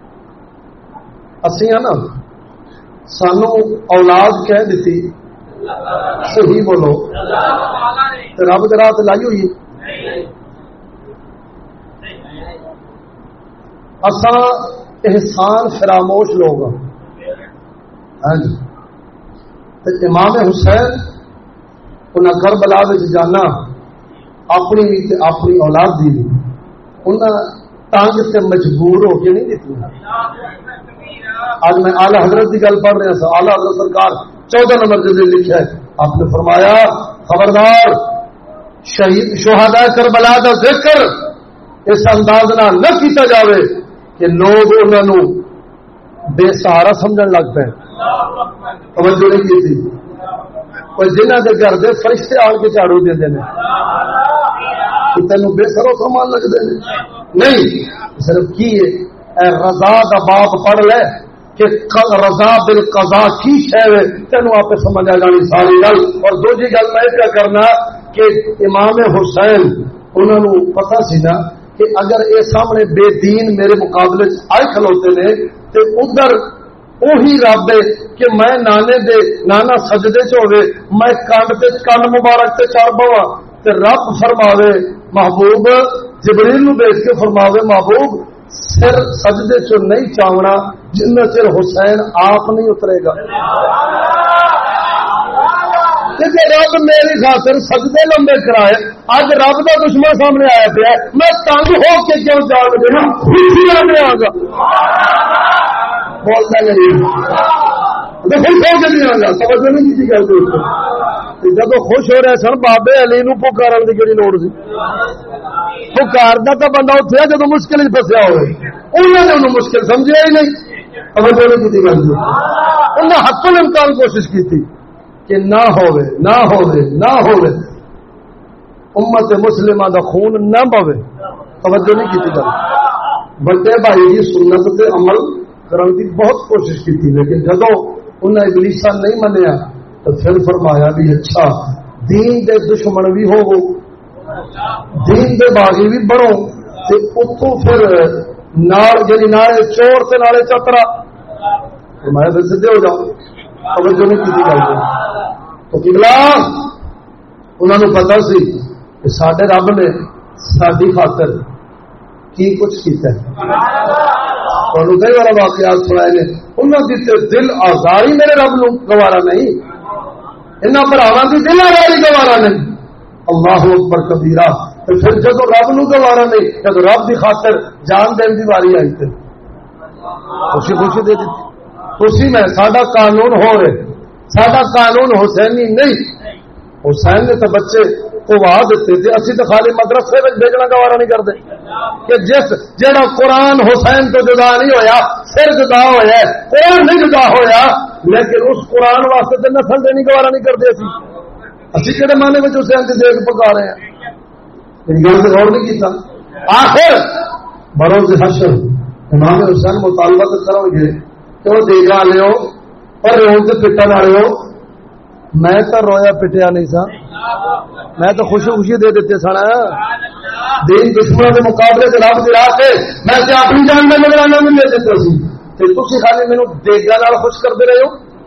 اسی ہیں نا سانو اولاد کہہ دیتی صحیح بولو رب دے راہ تے لائی ہوئی اساں احسان فراموش لوگ ہاں جی امام حسین انہیں کربلا وچ جانا اپنی اپنی اولاد دی انہیں تانگ سے مجبور ہو کے نہیں دیتی آج میں اعلی حضرت کی گل پڑھ رہا تھا اعلی حضرت سرکار چودہ نمبر جلد لکھا ہے آپ نے فرمایا خبردار شہید شہداء کربلا کا ذکر اس انداز نہ کیتا جاوے کہ لوگ انہوں بے سہارا سمجھن لگ پے توجہ نہیں کی تھی اور جنہ کے گھر دے فرشتے آن کے جھاڑو دے دے تینوں بے سرو سامان لگتے ہیں نہیں صرف کی ہے رضا دا باپ پڑھ لے کہ رضا بالقضاء کی شے ہے تینوں آپ سمجھ آ جانی ساری گل اور دوسری گل میں کیا کرنا کہ امام حسین انہوں نے پتہ سی نا کہ اگر اے سامنے بے دین میرے مقابلے آئے کھلوتے نے تے ادھر وہی رب ہے کہ میں نانے دے نانا سجدے چ ہوے میں کان تے کان مبارک تے چڑھ پواں تے رب فرماوے محبوب جبریل نو بھیج کے فرماوے محبوب سر سجدے چ نہیں چاونا جنہ چر حسین آپ نہیں اترے گا کہ رب میری خاطر سجدے لمبے کرائے اج رب کا دشمن سامنے آیا پیا میں تنگ ہو کے کیوں جان دینا خوشی آنے آگا بولتا نہیں خوش ہو کے نہیں آگا سمجھ نہیں کسی گل کو جب خوش ہو رہے سن بابے علی نو پکارن کی کہڑی لوڑ سی پکاردا تو بندہ اتنے جب مشکل پسیا ہوئے انہوں نے انہوں مشکل سمجھا ہی نہیں سمجھ نہیں کی گل انہیں حق الامکان کوشش کی تھی کہ نہ ہوئے نہ ہوئے نہ ہوئے امت مسلمہ دا خون نہ بوے توجہ نہیں کی گل بڑے بھائی کی سنت تے عمل کرنے کی بہت کوشش کی تھی لیکن جدو انہیں ابلیسا نہیں منیا تو پھر فرمایا بھی اچھا دین دے دشمن بھی ہو دین دے باغی بھی بڑھو تے اتوں پھر نال یعنی نالے چور تے نالے چترا فرمایا پھر سدھے ہو جاؤ توجہ نہیں کی گل تو قبلہ انہوں نے پتا سی کہ سارے رب نے ساری خاطر کی کچھ کیتا ہے انہوں کئی بار واقعات سنائے نے انہوں کی دل آزاری میرے رب نو گوارا نہیں انہوں براواں کی دل آزاری گوارا نہیں اللہ اکبر کبیرہ تو پھر جب رب نو گوارا نہیں، جب رب کی خاطر جان دین دی واری آئی تے خوشی خوشی دے دیتی. خوشی میں ساڈا قانون ہو رہے، ساڈا قانون حسینی نہیں. حسین نے تو بچے قوا دیتے تھے، اسی تو خالی مدرسے میں بھیجنا گوارا نہیں کرتے کہ جس جہاں قرآن حسین تو جدا نہیں ہویا، پھر جدا ہویا ہے، قرآن نہیں جدا ہویا، لیکن اس قرآن واسطے تو نسل دینی گوارا نہیں کرتے. اسی اسی کہڑے معنی میں حسین کی دیکھ پکا رہے ہیں، میری گل سے غور نہیں کیتا. آخر بروز حشر امام حسین مطالبہ تو کرو گے کہ وہ دیکھا لے ہو اور رو سے پٹن والے ہو. میں تو رویا پٹیا نہیں سا، میں تو خوشی خوشی دے دیتے سن. دین دشمنوں کے مقابلے سے رب گرا کے میں اپنی جان میں نگرانہ میں لے دیتے سی. تھی خالی مینو دیگا نال خوش کرتے رہے ہو.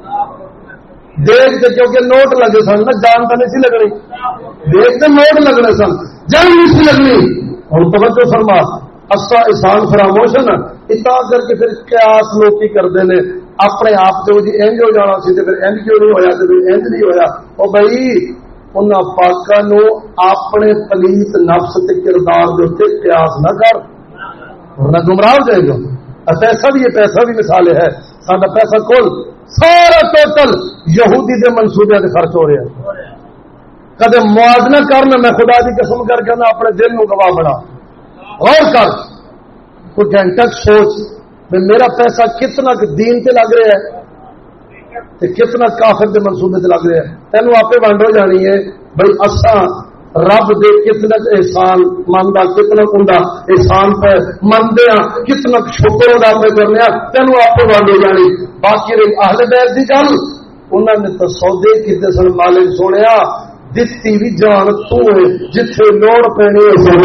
دیکھ کے کیونکہ نوٹ لگے سن نا، جان تو نہیں سی لگنی، دیکھ کے نوٹ لگنے سن، جان نہیں سی لگنی. اور توجہ فرما، اصا احسان فراموش ہے نا، اتا کر کے پھر قیاس لوگ کی کرتے ہیں اپنے آپ سے جی انج ہو جانا سی پھر انج کیوں نہیں ہویا تو انج نہیں ہویا. اور بھائی انہاں پاکاں نو اپنے پلیت نفس تے کردار دے اوتے قیاس نہ کر ورنہ گمراہ ہو جائے گا. پیسہ بھی یہ پیسہ بھی مثال ہے، سارا پیسہ کل سارا ٹوٹل یہودی دے منصوبے سے خرچ ہو رہا ہے. کدے موازنہ کرنا، میں خدا کی قسم کر کے نہ اپنے دل نو گواہ بنا غور کر، کوئی گھنٹہ سوچ میں میرا پیسہ کتنا دین تے لگ رہا ہے تے کتنا کافر دے منصوبے تے لگ رہا ہے. تینوں آپ ونڈ ہو جانی ہے بھائی اساں رب دے کتنا احسان ماندا، کتنا اندا احسان پہ مانتے ہیں، کتنا شکر ادا پہ کرنے ہیں، تینوں آپ ونڈ ہو جانی. باقی رہی اہل بیت دی گل، انہوں نے تو سودے کیتے سن. مالک سونیا دتی بھی جان تو جتھے لوڑ پینی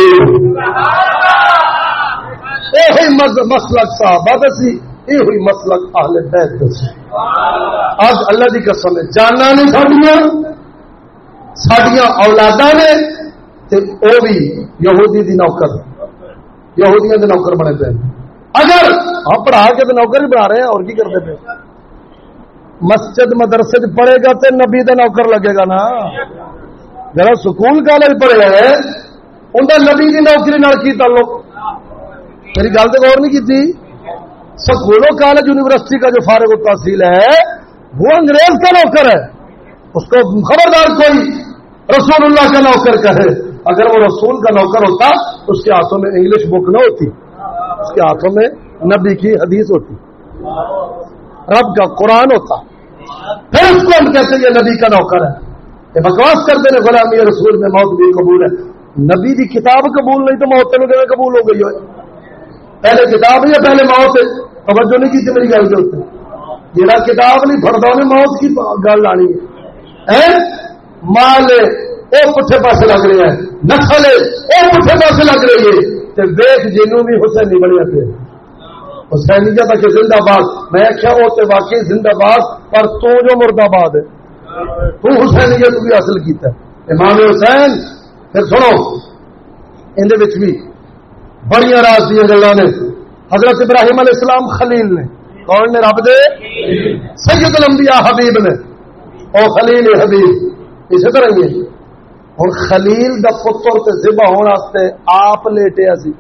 یہ مسلک صحابہ سی، یہ ہوئی مسلک اہل بیت سی. آج اللہ دی قسم ہے جانا نہیں ساڈیاں ساڈیاں اولاداں نے تے او بھی یہودی دی نوکر، یہودیاں دے نوکر بنے پے. اگر ہم پڑھا کے تو نوکر ہی بنا رہے ہیں اور کی کرتے پے. مسجد مدرسے پڑھے گا تے نبی دا نوکر لگے گا نا. جڑا سکول کالج پڑھے ہے ان کا نبی کی نوکری نال کی تعلق؟ میری گل تو غور نہیں کی تھی. سکولوں کالج یونیورسٹی کا جو فارغ التحصیل ہے وہ انگریز کا نوکر ہے. اس کو خبردار کوئی رسول اللہ کا نوکر کہے. اگر وہ رسول کا نوکر ہوتا تو اس کے ہاتھوں میں انگلش بک نہ ہوتی، اس کے ہاتھوں میں نبی کی حدیث ہوتی، رب کا قرآن ہوتا. پھر اس کو ہم کہتے ہیں یہ نبی کا نوکر ہے. یہ بکواس کرتے ہیں غلامی رسول میں موت بھی قبول ہے. نبی دی کتاب قبول نہیں تو موت تینوں کیویں قبول ہو گئی ہوئے؟ پہلے کتاب یا پہلے موت؟ توجہ نہیں کی میری گل کے اتنے. جہاں کتاب نہیں پڑھتا انہیں موت کی گل آنی ہے. مال وہ پٹھے پاسے لگ رہے ہیں، نسل وہ پٹھے پاسے لگ رہی ہے. ویخ جنوں بھی حسینی بنیا پہ حسینیت تک زندہ باد. میں کیا وہ تو واقعی زندہ باد، پر تو جو مردہ باد ہے تو حسینیت بھی حاصل کیتا ہے. امام حسین پھر سنو اندر بھی بڑی راز دیا گلا نے. حضرت ابراہیم علیہ السلام خلیل نے، کون نے؟ رب دے سید الانبیاء حبیب نے، او خلیل حبیب. اسی طرح ہی ہوں خلیل دا پتر تے ذبح ہونے واسطے آپ لیٹیا سی.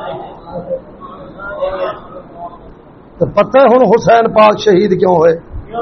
تو پتہ ہے ہوں حسین پاک شہید کیوں ہوئے؟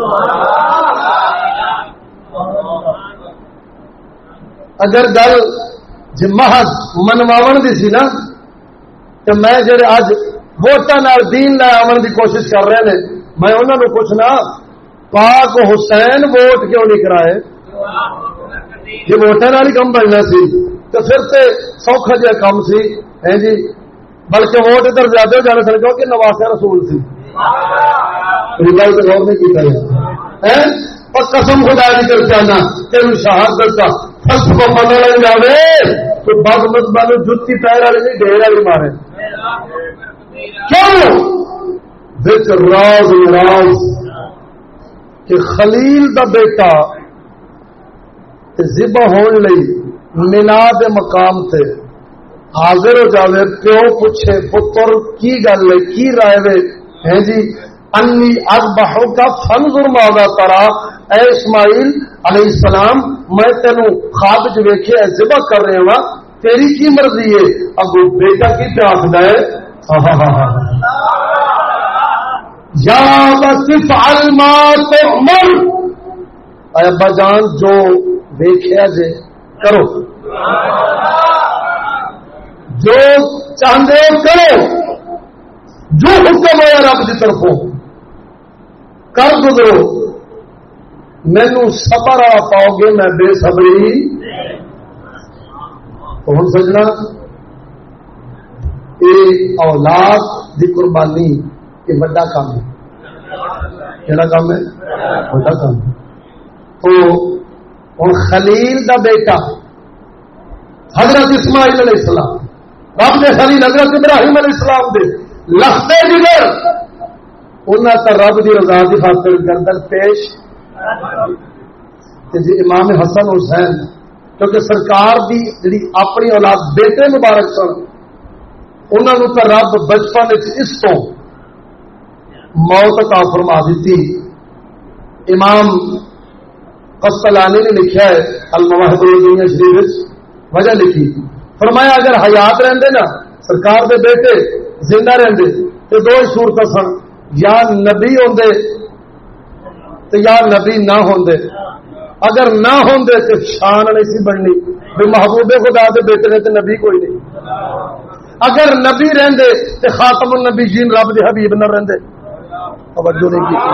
اگر گل جی محض منواون دی سی نا تو میں جڑے اج ووٹاں نال دین لے آون دی کوشش کر رہے ہیں، میں انہاں نوں پوچھنا پاک حسین ووٹ کیوں نہیں کرائے؟ جی ووٹاں نال ہی کم بننا سی تو پھر تے سوکھا جہا کام سی ہے جی. بلکہ ووٹ ادھر زیادہ ہو جانے سن کیونکہ نواسا رسول سی. گل تو غور نہیں کیتا ہے. اور قسم خدا کی کر کے آنا تین شہادت کا فلسفہ پتہ لگ جائے تو بد مذہبہ نے جتی پیر والی نہیں ڈھیر والی مارے. کیوں؟ وچ راز راز کہ خلیل دا بیٹا ذبح ہون لئی مینا دے مقام تے حاضر ہو جاوے، پیو پوچھے پتر کی گل ہے کی رائے وے ہے جی انی اذبحو کا فانظر ماذا ترى. اے اسماعیل علیہ السلام میں تینوں خواب وچ ویکھیا ذبح کر رہا ہاں تیری کی مرضی ہے؟ اگو بیٹا کی پیاس ہے یا بس فعل ما تؤمر، اے ابا جان جو دیکھیا جے کرو، جو چاہتے ہو کرو، جو حکم ہوا رب کی طرفوں کر گزرو، مینو صبر آ پاؤ گے، میں بے صبری تو ہوں سجنا یہ اولاد دی قربانی یہ بڑا کام ہے. کہڑا کام ہے؟ بڑا کام ہے. تو ہوں خلیل دا بیٹا حضرت اسماعیل علیہ السلام، رب نے خلیل حضرت ابراہیم علیہ السلام دے لختے جگر انہاں تے رب دی رضا دی خاطر گردن پیش تے جی امام حسن حسین کیونکہ سرکار دی جڑی اپنی اولاد بیٹے مبارک سن انہاں نوں تے رب بچپن وچ اس تو موت عطا فرما دیتی. امام قسطلانی نے لکھا ہے المواہب الدنیا شریف وچ وجہ لکھی، فرمایا اگر حیات رہندے نا سرکار دے بیٹے زندہ رہندے تے دو ہی صورتاں سن، یا نبی ہوندے تے یا نبی نہ ہوندے. اگر نہ ہوندے تے شان نہیں سی بننی بھی محبوب خدا دے بیٹے نے تے نبی کوئی نہیں. اگر نبی رہندے تے خاتم النبیین رب دے حبیب نہ رہندے. توجہ نہیں کی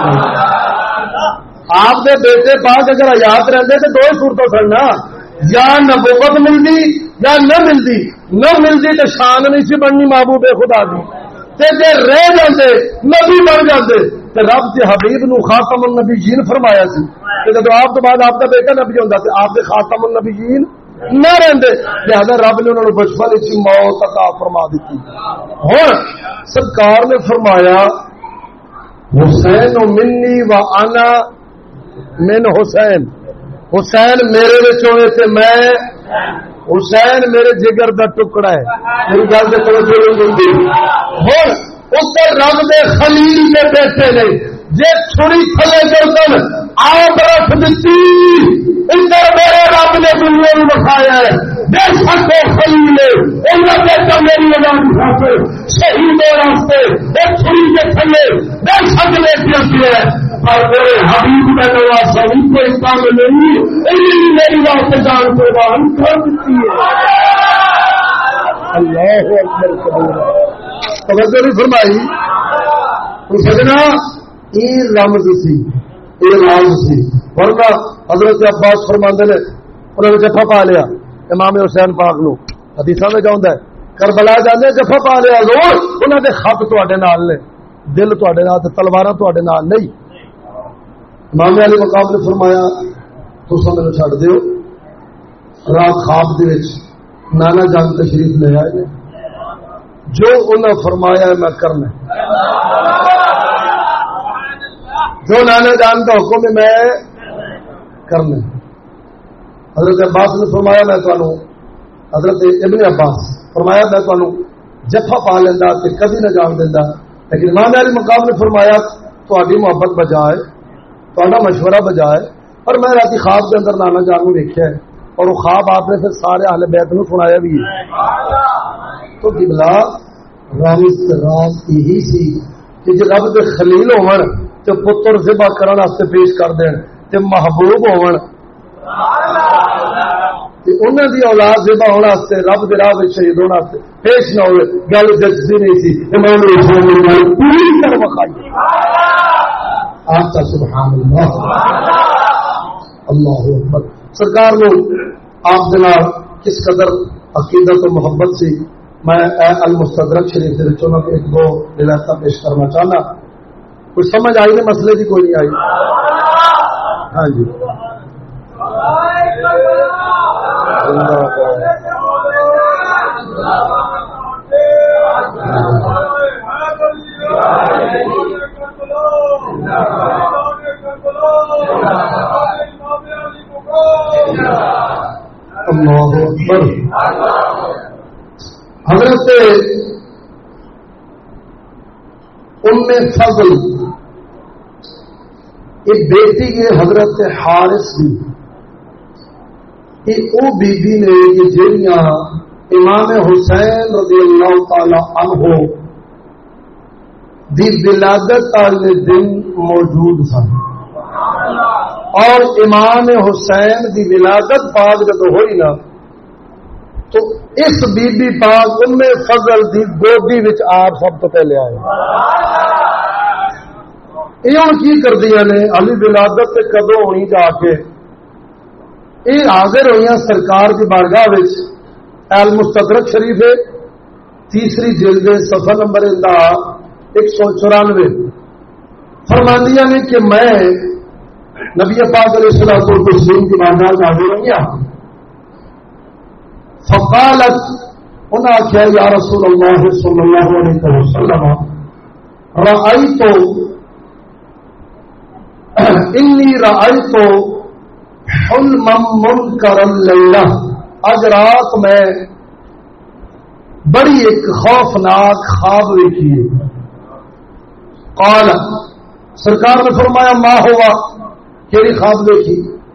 آپ دے بیٹے پاک اگر حیات رہندے تے دو ہی صورتاں سن نا، یا نبوت ملدی یا نہ ملدی. نہ ملدی تے شان نہیں سی بننی محبوب خدا دی، تے جے رہ جاندے نبی بن جاندے تے رب دے حبیب نو خاتم النبیین فرمایا سی کہ جب آپ تو بعد آپ کا بیٹا نبی ہوندا تے آپ دے خاتم النبیین نہ رہندے، لہذا رب نے انہاں نو بچپن وچ موت عطا فرما دتی. ہن سرکار نے فرمایا حسین منی و انا من حسین، حسین میرے وچ ہوئے تے میں حسین میرے جگر دا ٹکڑا ہے. میری گل تے توجہ نہیں دی. ہن ادھر رب دے خلیل دے بیٹے نے جے چھڑی تھلے گردن آپ رکھ دیتی، ادھر میرے رب نے دنیا میں بخایا ہے. بے شک خلیل انہاں بیٹا میری اولاد خاطر شہید واسطے ایک چھڑی کے تھلے بے شک لے کے ہے، پر میرے حبیب کا نواسا ان کو اس کام نہیں، انہیں میری واسطے جان قربان کر دیتی ہے. اللہ اکبر کبیرہ. توجہ نہیں فرمائی. تو سجنا یہ رمز سی، یہ راز سی. ورنہ حضرت عباس فرماندے نے انہوں نے جفا پا لیا امام حسین پاک نو، حدیثاں میں جاوندا ہے کربلا جاندے جفا پا لیا ضرور، انہاں دے خط تواڈے نال نے، دل تواڈے نال تے تلواراں تواڈے نال نہیں. امام علی مقام نے فرمایا تساں مینوں چھڈ دیو. رات خواب دے وچ نانا جان تشریف لے آئے نے، جو انہاں فرمایا میں کرنا، جو نانا جان کا حکم ہے میں کرنا. حضرت عباس نے فرمایا میں تانوں، حضرت ابن عباس فرمایا میں تانوں جفا پا لیندا تے کبھی نہ جان دیندا، لیکن امام علی مقام نے فرمایا تہاڈی محبت بجائے تہاڈا مشورہ بجائے. اور میں رات خواب کے اندر نانا جان کو دیکھا ہے اور وہ خواب آپ نے پھر سارے اہل بیت نو سنایا بھی ہے. تو قبلہ رامز راز یہی سی کہ جب رب دے خلیل ہون تے پتر ذبح کرن واسطے پیش کر دین تے محبوب ہون تے انہاں دی اولاد ذبح ہونے واسطے رب دے راہ وچ شہید ہونے واسطے پیش نہ ہوئے. گل جچدی نہیں سی. امام حسین نے گل پوری طرح وکھائی. آتا سبحان اللہ اللہ اکبر. سرکار نو آپ جناب کس قدر عقیدت و محبت سی. میں المستدرک شریف کے وچوں ایک دو روایتاں پیش کرنا چاہنا. کوئی سمجھ آئی نہیں؟ مسئلے کی کوئی نہیں آئی؟ ہاں جی. اللہ اکبر. حضرت ام فضل ایک بیٹی کے حضرت حارث بھی، یہ او بی بی نے یہ جہاں امام حسین رضی اللہ تعالی عنہ دی ولادت والے دن موجود سن، اور امام حسین دی ولادت پاک جب ہوئی نا تو اس بی بی پاک ام فضل دی گودی وچ آپ سب تو پہلے آئے۔ یہ ہوں کی کردیاں نے علی ولادت تے کدوں ہونی جا کے یہ حاضر ہوئی سرکار کی بارگاہ وچ المستدرک شریف ہے تیسری جلد صفحہ نمبر ایک سو چورانوے فرماندیاں نے کہ میں نبی پاک علیہ الصلوۃ والتسلیم کی بارگاہ میں حاضر ہوئی، فقالت انہاں آخیا یا رسول اللہ صلی اللہ علیہ وسلم رأیت انی رأیت حلما منکرا لیلہ، آج رات میں بڑی ایک خوفناک خواب دیکھی ہے۔ قال سرکار نے فرمایا ما ہوا، کیڑی خواب دیکھی؟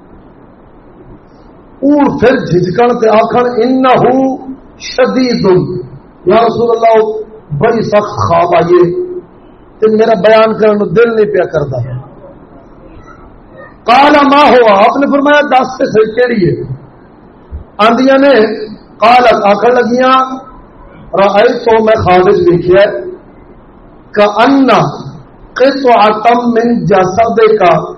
اور پھر جھجکن تے آکھن انہو شدید، یا رسول اللہ بڑی سخت خواب آئیے تے میرا بیان کرنے دل نہیں پیا کرتا۔ قال ما ہوا، آپ نے فرمایا دس سے صحیح کیڑی ہے؟ آندیاں نے قالت آکھن لگیاں رأیت تو میں خواب وچ دیکھیا کأن قطعۃ من جسدک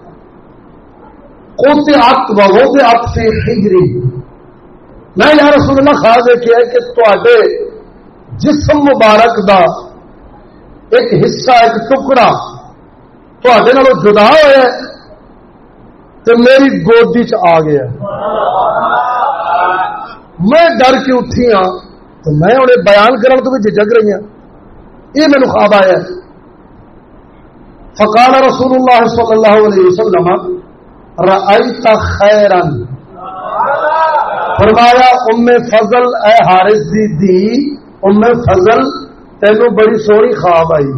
قطعت ووضعت فی حجری، میں یا رسول اللہ خواب دیکھیا ہے کہ تواڈے جسم مبارک دا ایک حصہ ایک ٹکڑا تواڈے نالوں جدا ہوا ہے تے میری گودی چ آ گیا، میں ڈر کے اٹھی ہاں تو میں انہیں بیان کرنے تو بھی جھجک رہی ہوں، یہ میرے خواب آیا۔ فقال رسول اللہ صلی اللہ علیہ وسلم رأیت خیرا، فرمایا ام فضل اے حارث دی دی ام فضل تینوں بڑی سونی خواب آئی،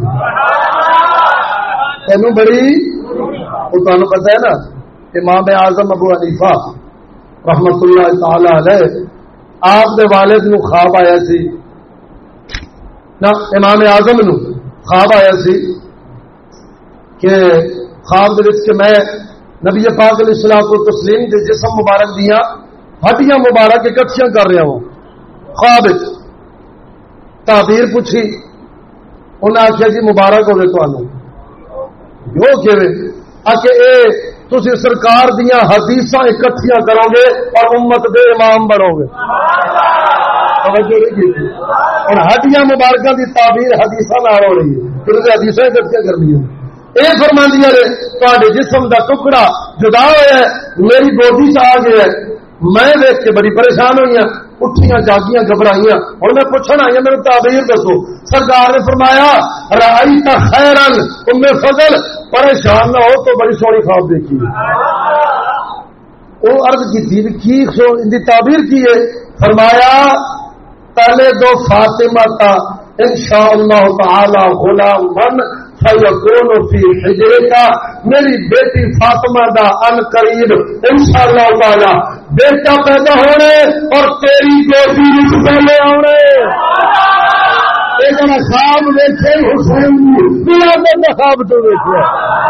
تینوں بڑی، وہ تمہیں پتہ ہے نا امام اعظم ابو حنیفہ رحمت اللہ تعالی علیہ آپ دے والد نو خواب آیا سی نا، امام اعظم نو خواب آیا سی کہ خواب دے وچ کہ میں نبی پاک علیہ الصلوۃ والتسلیم دے جسم مبارک دیاں ہڈیاں مبارک اکٹھیاں کر رہا ہوں، خواب وچ تعبیر پوچھی، انہاں آخیا جی مبارک ہوے تانوں، جو کیویں آکے اے تسی سرکار دیاں حدیثاں اکٹھیاں کرو گے اور امت دے امام بنو گے، اور ہڈیاں مبارکاں دی تعبیر حدیثاں نال ہو رہی ہے، کیونکہ حدیثاں اکٹھیاں کرنی ہیں۔ اے فرماندیاں نے تہاڈے جسم دا ٹکڑا جدا ہوا ہے میری گودی چ آ گیا ہے، میں دیکھ کے بڑی پریشان ہوئی ہوں، اٹھیاں جاگیاں گھبرائیاں، اور میں پوچھنا آئی میرے تعبیر دسو۔ سرکار نے فرمایا رأیت خیرا، ام فضل پریشان نہ ہو تو بڑی سونی خواب دیکھی۔ وہ عرض کی تھی کی ان کی تعبیر کی ہے؟ فرمایا تلے دو فاطمہ تا انشاءاللہ تعالی غلام فیکون فی حجرکا، میری بیٹی فاطمہ دا ان قریب انشاءاللہ تعالی بیٹا پیدا ہونے اور تیری گودی وچ پہلے آنے۔ ایک خواب دیکھے حسین ولادت دا خواب تو دیکھا،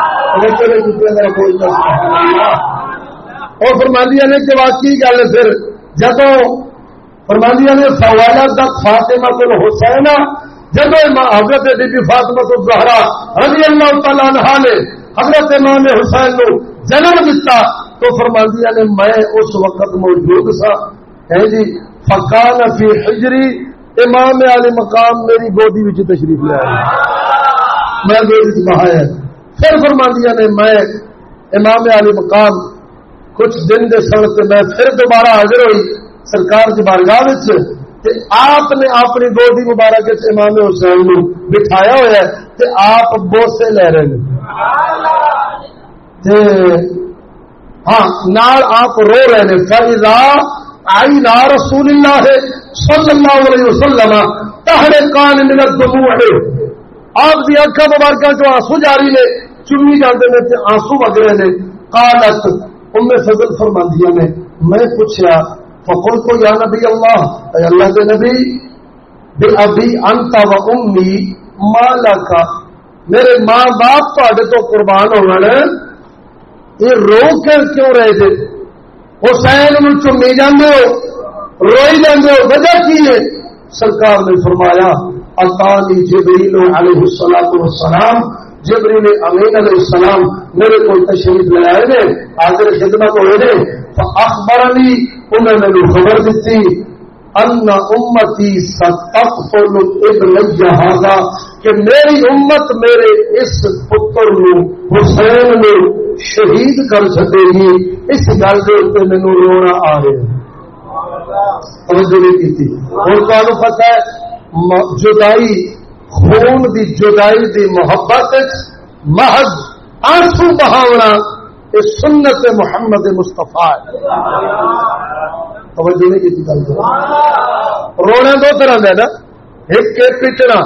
اور فرماندیاں نے کہ واقعی گل پھر جدوں فرماندیاں نے فوالد فاطمہ الحسین، جب حضرت بی بی فاطمہ الزہرا رضی اللہ تعالی عنہا نے حضرت امام حسین کو جنم دیتا تو فرماندیاں نے میں اس وقت موجود سا، ہے جی فکان فی حجری، امام علی مقام میری گودی وچ تشریف لے آئے، میں گودی وچ بہایا۔ پھر فرماندیاں نے میں امام علی مقام کچھ دن دے سنت میں پھر دوبارہ حاضر ہوئی سرکار کی بارگاہ وچ، تے آپ نے اپنی گودی مبارک امام حسین نو بٹھایا ہوا ہے تے آپ بوسے لے رہے ہیں، تے ہاں نال آپ رو رہے ہیں۔ فَإِذَا عَيْنَا رَسُولِ اللَّهِ صلی اللہ علیہ وسلم تَحْرِقَانِ مِنَ الدُّمُوعِ، آپ دی اکھاں مبارکاں چوں آنسو جاری نے، چمی جاندے نے تے آنسو وگ رہے نے۔ قالت ام فضل فرماندیاں نے میں پوچھا فقلت یا نبی اللہ، اے اللہ کے نبی، بِأَبِي أَنْتَ وَأُمِّي مَا لَكَ، میرے ماں باپ تھوڑے تو قربان ہو گئے، یہ رو کر کیوں رہے تھے؟ حسین نوں چومی جاندے ہو، روئی جاندے ہو، وجہ کی ہے؟ سرکار نے فرمایا اتانی جبریل علیہ الصلوۃ والسلام، جبریل امین علیہ السلام میرے کو تشریف لے آئے نے، حاضر خدمت ہوئے نے، فاخبرنی، انہوں نے خبر دیتی، ان امتی ستقتل ابنی ھذا، کہ میری امت میرے اس پتر نو حسین نو شہید کر سکے گی، اس گل کے اوپر مینوں رونا آ رہا ہے۔ توجہ نہیں کی تھی۔ اور تمہیں پتہ ہے جدائی، خون دی جدائی دی محبت محض آنسو بہاونا یہ سنت محمد مصطفیٰ ہے۔ توجہ نہیں کی تھی گل کو۔ رونا دو طرح کا نا، ایک کے پٹنا،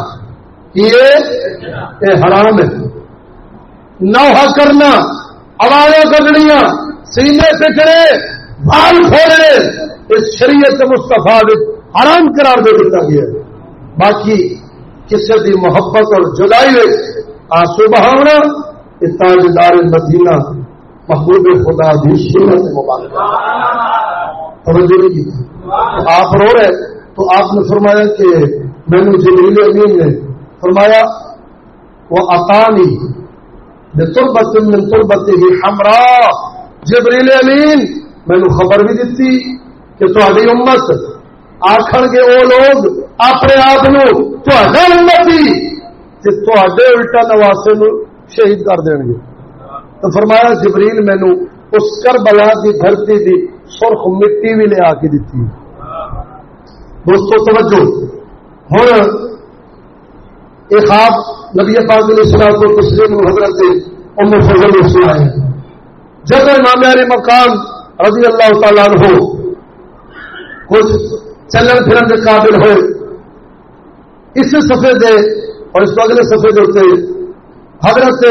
یہ حرام ہے، نوحہ کرنا، آوازیں کڈنیاں، سینے پٹنے، بال پھوڑنے، اس شریعت مصطفیٰ نے حرام قرار دے دیتا گیا ہے۔ باقی کسی دی محبت اور جدائی آنسو بہاونا یہ تاجدار مدینہ محبوب خدا دی سنت مبارک۔ توجہ نہیں کی، آپ رو رہے تو آپ نے فرمایا کہ میں نے جبریل امین نے فرمایا وہ عطانی بتربت من تربتہ حمراء، جبریل امین میں نے خبر بھی دیتی کہ تہاڈی امت آکھن گے وہ لوگ اپنے آپ تہاڈا امتی تے تہاڈے الٹا نواسے نو شہید کر دین گے۔ تو فرمایا جبریل مینو اس کربلا دی دھرتی دی سرخ مٹی بھی لے آ کے دیتی۔ دوستو توجہ، ہن ایک خواب نبی پاک علیہ الصلوۃ والتسلیم حضرت ام فضل نے سنایا۔ جب امام علی مقام رضی اللہ تعالیٰ عنہ کچھ چلن پھرن کے قابل ہوئے، اس صفحے دے اور اس اگلے صفحے کے ہوتے حضرت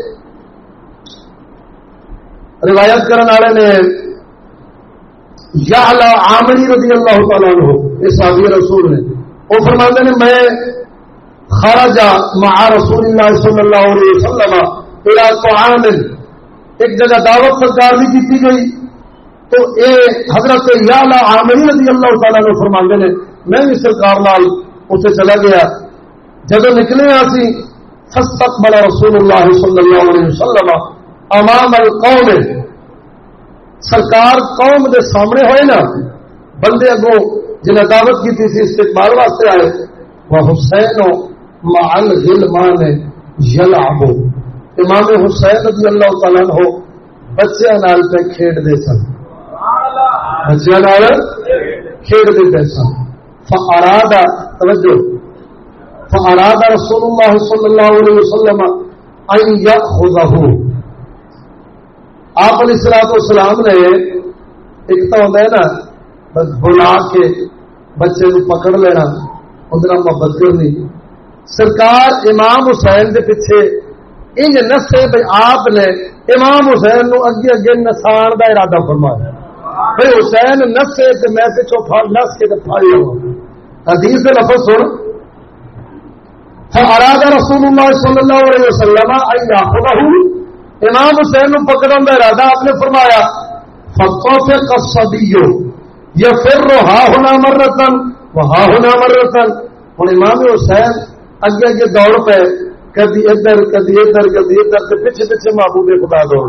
روایت کرنے والے نے یعلا عامری رضی اللہ تعالیٰ عنہ، اس صحابی رسول نے، وہ فرماتے ہیں میں خرج مع رسول اللہ صلی اللہ علیہ وسلم الى طعام، ایک جگہ دعوت سرکار بھی کی گئی تو اے حضرت یعلا عامری رضی اللہ تعالیٰ عنہ فرماتے ہیں میں بھی سرکار نال اتنے چلا گیا، جب نکلے اسی فاستقبل رسول اللہ صلی اللہ علیہ وسلم امام القوم، سرکار قوم دے سامنے ہوئے نا، بندے اگوں جنہیں دعوت کی تھی استقبال واسطے آئے، وہ حسین مع الغلمان یلعب، امام حسین رضی اللہ تعالیٰ عنہ بچے نال پہ کھیڈ دے سن، بچے نال کھیڈ دے سن۔ فاراد توجہ فاراد رسول اللہ صلی اللہ علیہ وسلم ان یاخذہ، آپ علیہ الصلوۃ والسلام نے ایک تو ہوتا ہے نا بس بلا کے بچے کو پکڑ لینا، اندر محبت کرنی، سرکار امام حسین کے پیچھے انج نسے بھائی آپ نے امام حسین نو اگے اگے نسان کا ارادہ فرمایا، بھائی حسین نسے تو میں پچھو پھڑ نس کے پھڑ لوں۔ حدیث سے لفظ سن، فاراد رسول اللہ صلی اللہ علیہ وسلم ان یاخذہ، امام حسین نو پکڑن کا ارادہ آپ نے فرمایا، فطفق الصبی یفر ہا ہنا مرتن وہا ہنا مرتن، ہن امام حسین اگے اگے دوڑ پے، کدی ادھر کدی ادھر کدی ادھر تے پیچھے پیچھے محبوب خدا دوڑ۔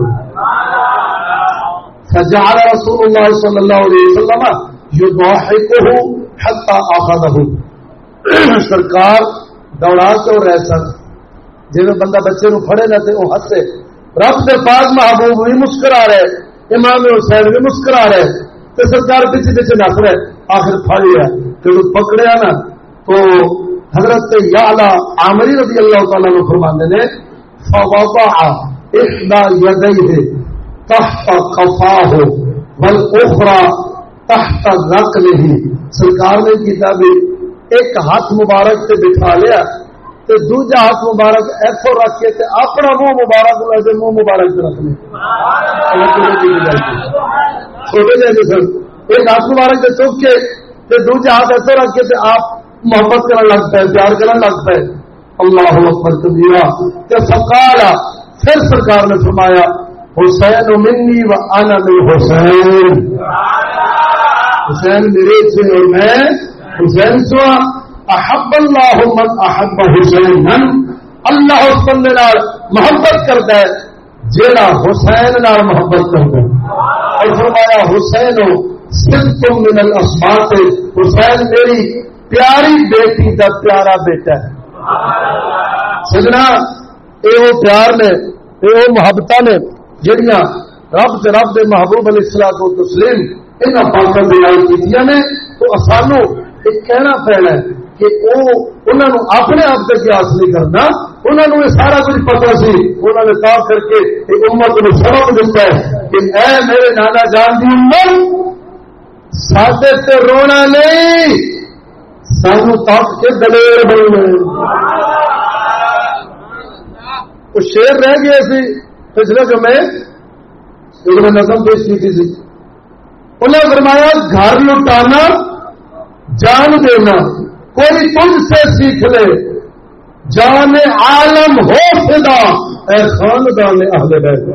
فجعل رسول اللہ صلی اللہ علیہ وسلم یضاحکہ حتی اخذہ، سرکار دوڑا کے رہ سن، جی بندہ بچے نو پھڑے نہ تے وہ ہسے، رب دے پاک محبوب بھی مسکرا رہے، امام حسین بھی مسکرا رہے، تو سرکار پیچھے پیچھے نس رہے، آخر پھڑ لیا، جب پکڑیا نا تو حضرت یعلا عامری رضی اللہ تعالیٰ عنہ فرماندے نے فوضع احدى یدیہ تحت قفاہ والاخرى تحت ذقنہ، سرکار نے کیتا بھی ایک ہاتھ مبارک سے بٹھا لیا تے دوجا ہاتھ مبارک ایتھوں رکھ کے تے اپنا منہ مبارک لے منہ مبارک رکھ لیا، چھوٹے جہے سن ایک ہاتھ مبارک سے چک کے تے دوسرے ہاتھ ایسے رکھ کے تے آپ محبت کرنے لگتا ہے، پیار کرنے لگتا ہے. اللہ اکبر کبیرہ. کہ فقال پھر سرکار نے فرمایا حسین منی و انا من حسین، حسین میرے سے اور میں حسین سے. احب اللہ من احب حسین، اللہ اس بندے نال محبت کرتا ہے جیڑا حسین نال محبت کرتا ہے. اور فرمایا حسین صدق من الاسمات، حسین میری پیاری بیٹی کا پیارا بیٹا ہے. سجنا اے وہ پیار نے، اے وہ محبت نے جڑیاں رب تے رب دے محبوب علیہ الصلوۃ والتسلیم انہاں پاکاں دے نال کیتیاں نے. تو اسانو ایک کہنا پینا ہے کہ وہ انہوں نے اپنے آپ سے قیاس نہیں کرنا، انہوں نے سارا کچھ پتا سی. انہوں نے کہا کر کے ایک امت کو سبق دیتا ہے کہ اے میرے نانا جان دی امت، سادے تے رونا نہیں، سانو تاک کے دلیر بننا. وہ شیر رہ گئے سی پچھلے جمعے ایک میں نظم پیش کی تھی. انہوں نے فرمایا گھر لٹانا جان دینا کوئی تجھ سے سیکھ لے، جان عالم ہو فدا اے خاندان اہل بیت.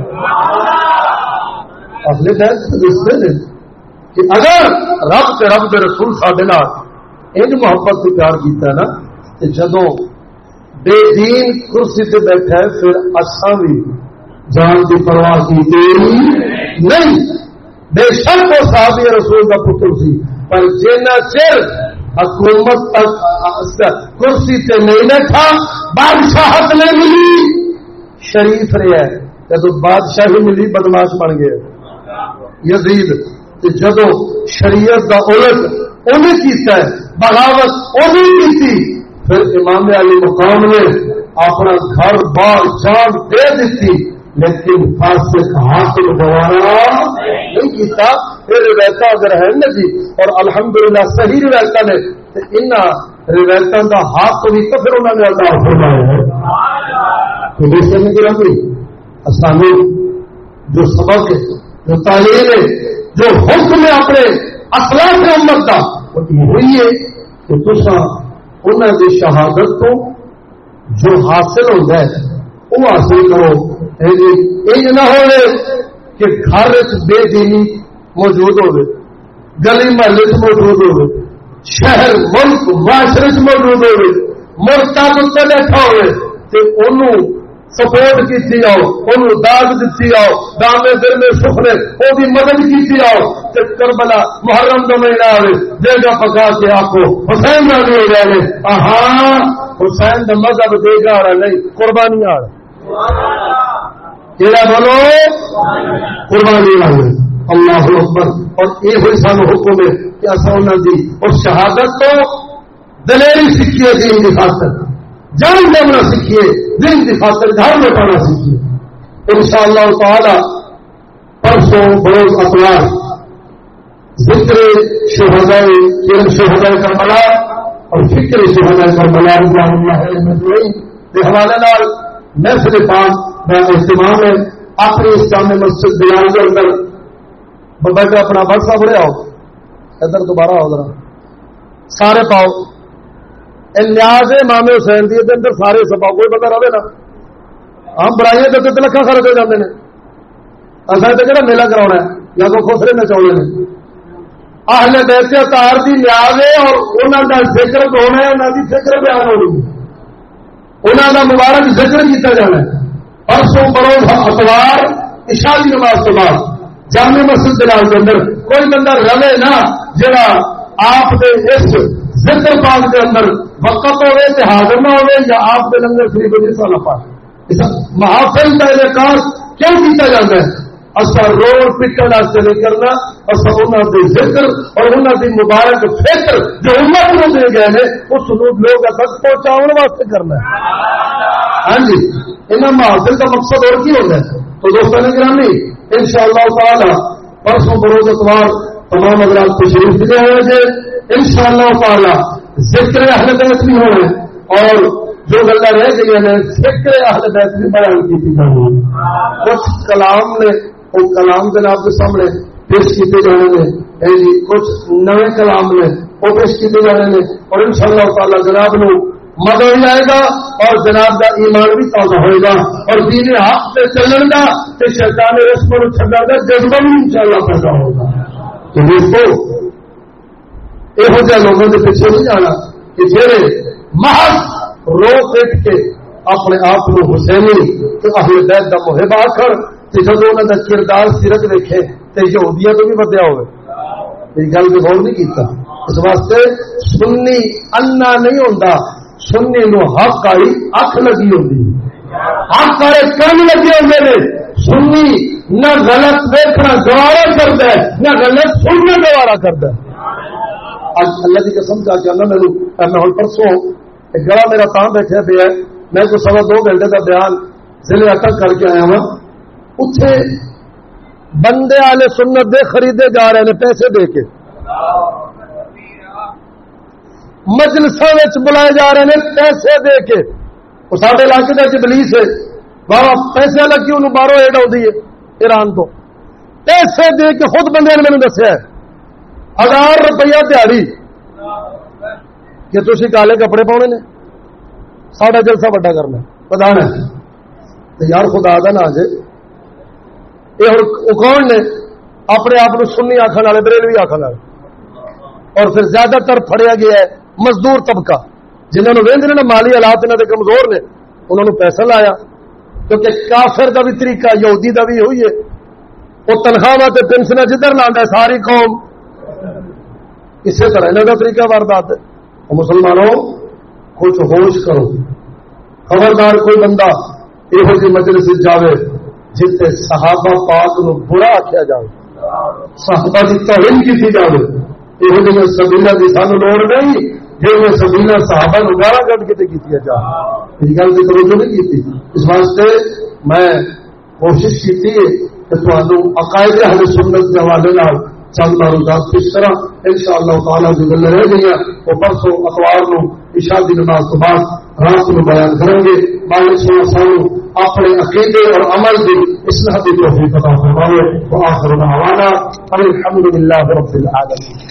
اہل بیت سے نے کہ اگر رب کے رب کے رسول صاحب نے ان محبت سے پیار کیتا نا کہ جدوں بے دین کرسی سے بیٹھا ہے پھر اساں بھی جان کی پرواہ کی نہیں. بے شک وہ صحابی رسول کا پتر سی، پر جنا چر حکومت تک کرسی سے نہیں بیٹھا بادشاہت نہیں ملی شریف رہا ہے. جدو بادشاہی ملی بدماش بن گیا یزید. جدو شریعت کا الٹ انہیں کیتا ہے، بغاوت انہیں کی، پھر امام علی مقام نے اپنا گھر بار جان دے دیتی لیکن فاسق حاصل گوارا نہیں کیتا. پھر روایت اگر ہے نا جی اور الحمدللہ صحیح روایت نے ان روایتوں کا ہاتھ بھی تو پھر انہوں نے ادا فرمایا ہے. اسامی جو سبق ہے، جو تعلیم ہے، جو حکم ہے اپنے اسلاف امت کا وہ ہوئی ہے کہ تسا انہوں کی شہادت کو جو حاصل ہوتا ہے وہ حاصل کرو. یہ نہ ہو کہ گھر بے دینی موجود ہو، گلی محلے موجود ہو، شہر ملک معاشرے موجود ہو، مرتب اتنے بیٹھا ہو سپورٹ کی آؤ، انہوں داد دیتی آؤ، دامے دل میں سخنے وہ مدد کی آؤ. کربلا محرم کا مہینہ آئے دے گا پکا کے آپ کو حسین کا بھی ہو جائے. ہاں حسین کا مذہب دے گا رہا نہیں، قربانی آ رہا کہڑا بولو قربانی آ رہی. اللہ اکبر. اور یہ ہوئی سانو حکم ہے کہ اصا انہوں دی اور شہادت تو دلیری سیکھیے دین کی خاطر، جان دینا سیکھیے دین کی خاطر، گھر میں پڑھنا سیکھیے. ان شاء اللہ تعالی پرسوں بروز اتوار ذکر شہداء شہداء کربلا اور فکر شہداء کربلا کے حوالے نال محفل پاک کا اہتمام ہے. اپنی اسلامی مسجد بلال کے اندر بیٹھے اپنا واٹس ایپ لے آؤ، ادھر دوبارہ آؤ ذرا سارے پاؤ نیاز امام حسین دی اندر سارے سپاؤ. کوئی بندہ رہے نا ہم برائیاں دیتے تو لکھا خرچ ہو جاتے ہیں. اصل تو کہڑا میلہ کرا ہے یا کوئی خسرے نچاؤنے نے. اہل بیت اطہار دی نیاز ہے اور انہوں کا ذکر ہونا ہے، انہوں کی فکر بیان ہونی ہے، انہوں کا مبارک ذکر کیتا جانا ہے. پرسوں بروز اتوار عشاء کی نماز کے بعد جامع مسجد بلال کے اندر کوئی بندہ رہے نا جڑا آپ دے اس ذکر پاک کے اندر وقت ہوئے تے حاضر نہ ہوئے یا آپ کے لنگر شریف کو جس والا پاک محافل کا انعقاد کیوں کیتا جاتا ہے؟ اصا روڈ پکڑ واسطے نہیں کرنا، اصا انہوں کے ذکر اور انہوں کی مبارک فکر جو امت کو دے گئے ہیں اس لوگ تک پہنچاؤ واسطے کرنا ہے. ہاں جی انہیں محافل کا مقصد اور کی ہوتا ہے. تو دوستوں نے گرامی ان شاء اللہ تعالی پرسوں بروز اتوار تمام حضرات تشریف لے ہوئے تھے. ان شاء اللہ تعالی ذکر اہل بیت بھی ہوئے اور جو گلا رہ گئی ہیں ذکر اہل بیت بھی بیان کی جائے. کچھ کلام نے وہ کلام جناب کے سامنے پیش کیتے جانے نے، جی کچھ نئے کلام نے وہ پیش کیتے جانے نے، اور انشاءاللہ تعالی جناب نو مزہ ہو جائے گا اور جناب کا ایمان بھی تازہ ہوئے گا اور دین حق سے چلن کا تے شیطان رسم نو چھڈن کا جذبہ بھی انشاءاللہ پیدا ہوگا. تو دوستو یہو جہاں لوگوں کے پیچھے نہیں جانا کہ جہے محض رو پیٹ کے اپنے آپ کو حسینی تو اہل بیت دا محب آخر تے جب انہوں کا کردار سیرت دیکھے تے یہودیاں تو بھی بدیا ہوئے. میری گل بھی غور نہیں کیتا. اس واسطے سنی انا نہیں ہوتا، سنی نو حق آئی اکھ لگی ہوتی، حق آئے کن لگے ہوتے ہیں. سنی نہ غلط دیکھنا گوارا کرتا ہے نہ غلط سننا گوارا کرتا ہے. آج اللہ کی قسم کا کیا میں ہوں پرسوں ایک گڑا میرا تاں بیٹھے پہ ہے، میں کو سوا دو گھنٹے کا بیان ضلع اٹک کر کے آیا ہوں. اتنے بندے والے سنت دے خریدے جا رہے ہیں پیسے دے کے، مجلسوں بلائے جا رہے ہیں پیسے دے کے. وہ سارے علاقے کا ابلیس ہے بابا پیسے لگی انہوں باہروں ایڈ آتی ہے ایران تو، پیسے دے کے خود بندے نے مجھے دسیا ہزار روپیہ دیہڑی کہ تھی کالے کپڑے پاؤنے نے ساڈا جلسہ وڈا کرنا بدانا تو یار خدا دا نا جے یہ کون نے اپنے آپ کو سنی آخر والے بریلوی آخر والے، اور پھر زیادہ تر پھڑیا گیا ہے مزدور طبقہ جنہوں نے وہدے نے مالی حالات انہوں نے کمزور نے، انہوں نے پیسہ لایا کیونکہ کافر کا بھی طریقہ یہودی کا بھی ہوئی ہے، وہ تنخواہ تے پینشن جدھر لانا ہے ساری قوم اسی طرح انہوں کا طریقہ واردات ہے. مسلمانوں کچھ ہوش کرو، خبردار کوئی بندہ یہو جی مجلس جاوے جتنے صحابہ پاک نو برا آخیا جائے، صحابہ کی توہین کی جائے، یہ جی سبیلا کی سانو لوڑ نہیں جی میں سبیلا صحابہ نو گالا کٹ کے کی جائے. یہ گل کی توجہ نہیں کی. اس واسطے میں کوشش کی کہ تمہوں عقائد اہل سنت کے حوالے چند معروضات کس طرح ان شاء اللہ تعالیٰ جو گلیں رہ گئی وہ پرسوں اتوار کو عشاء کی نماز کے بعد رات کو بیان کریں گے. مالک سونا سانو اپنے عقیدے اور عمل کی اصلاح کی توفیق عطا فرمائے. وآخر دعوانا الحمد للہ رب العالمین.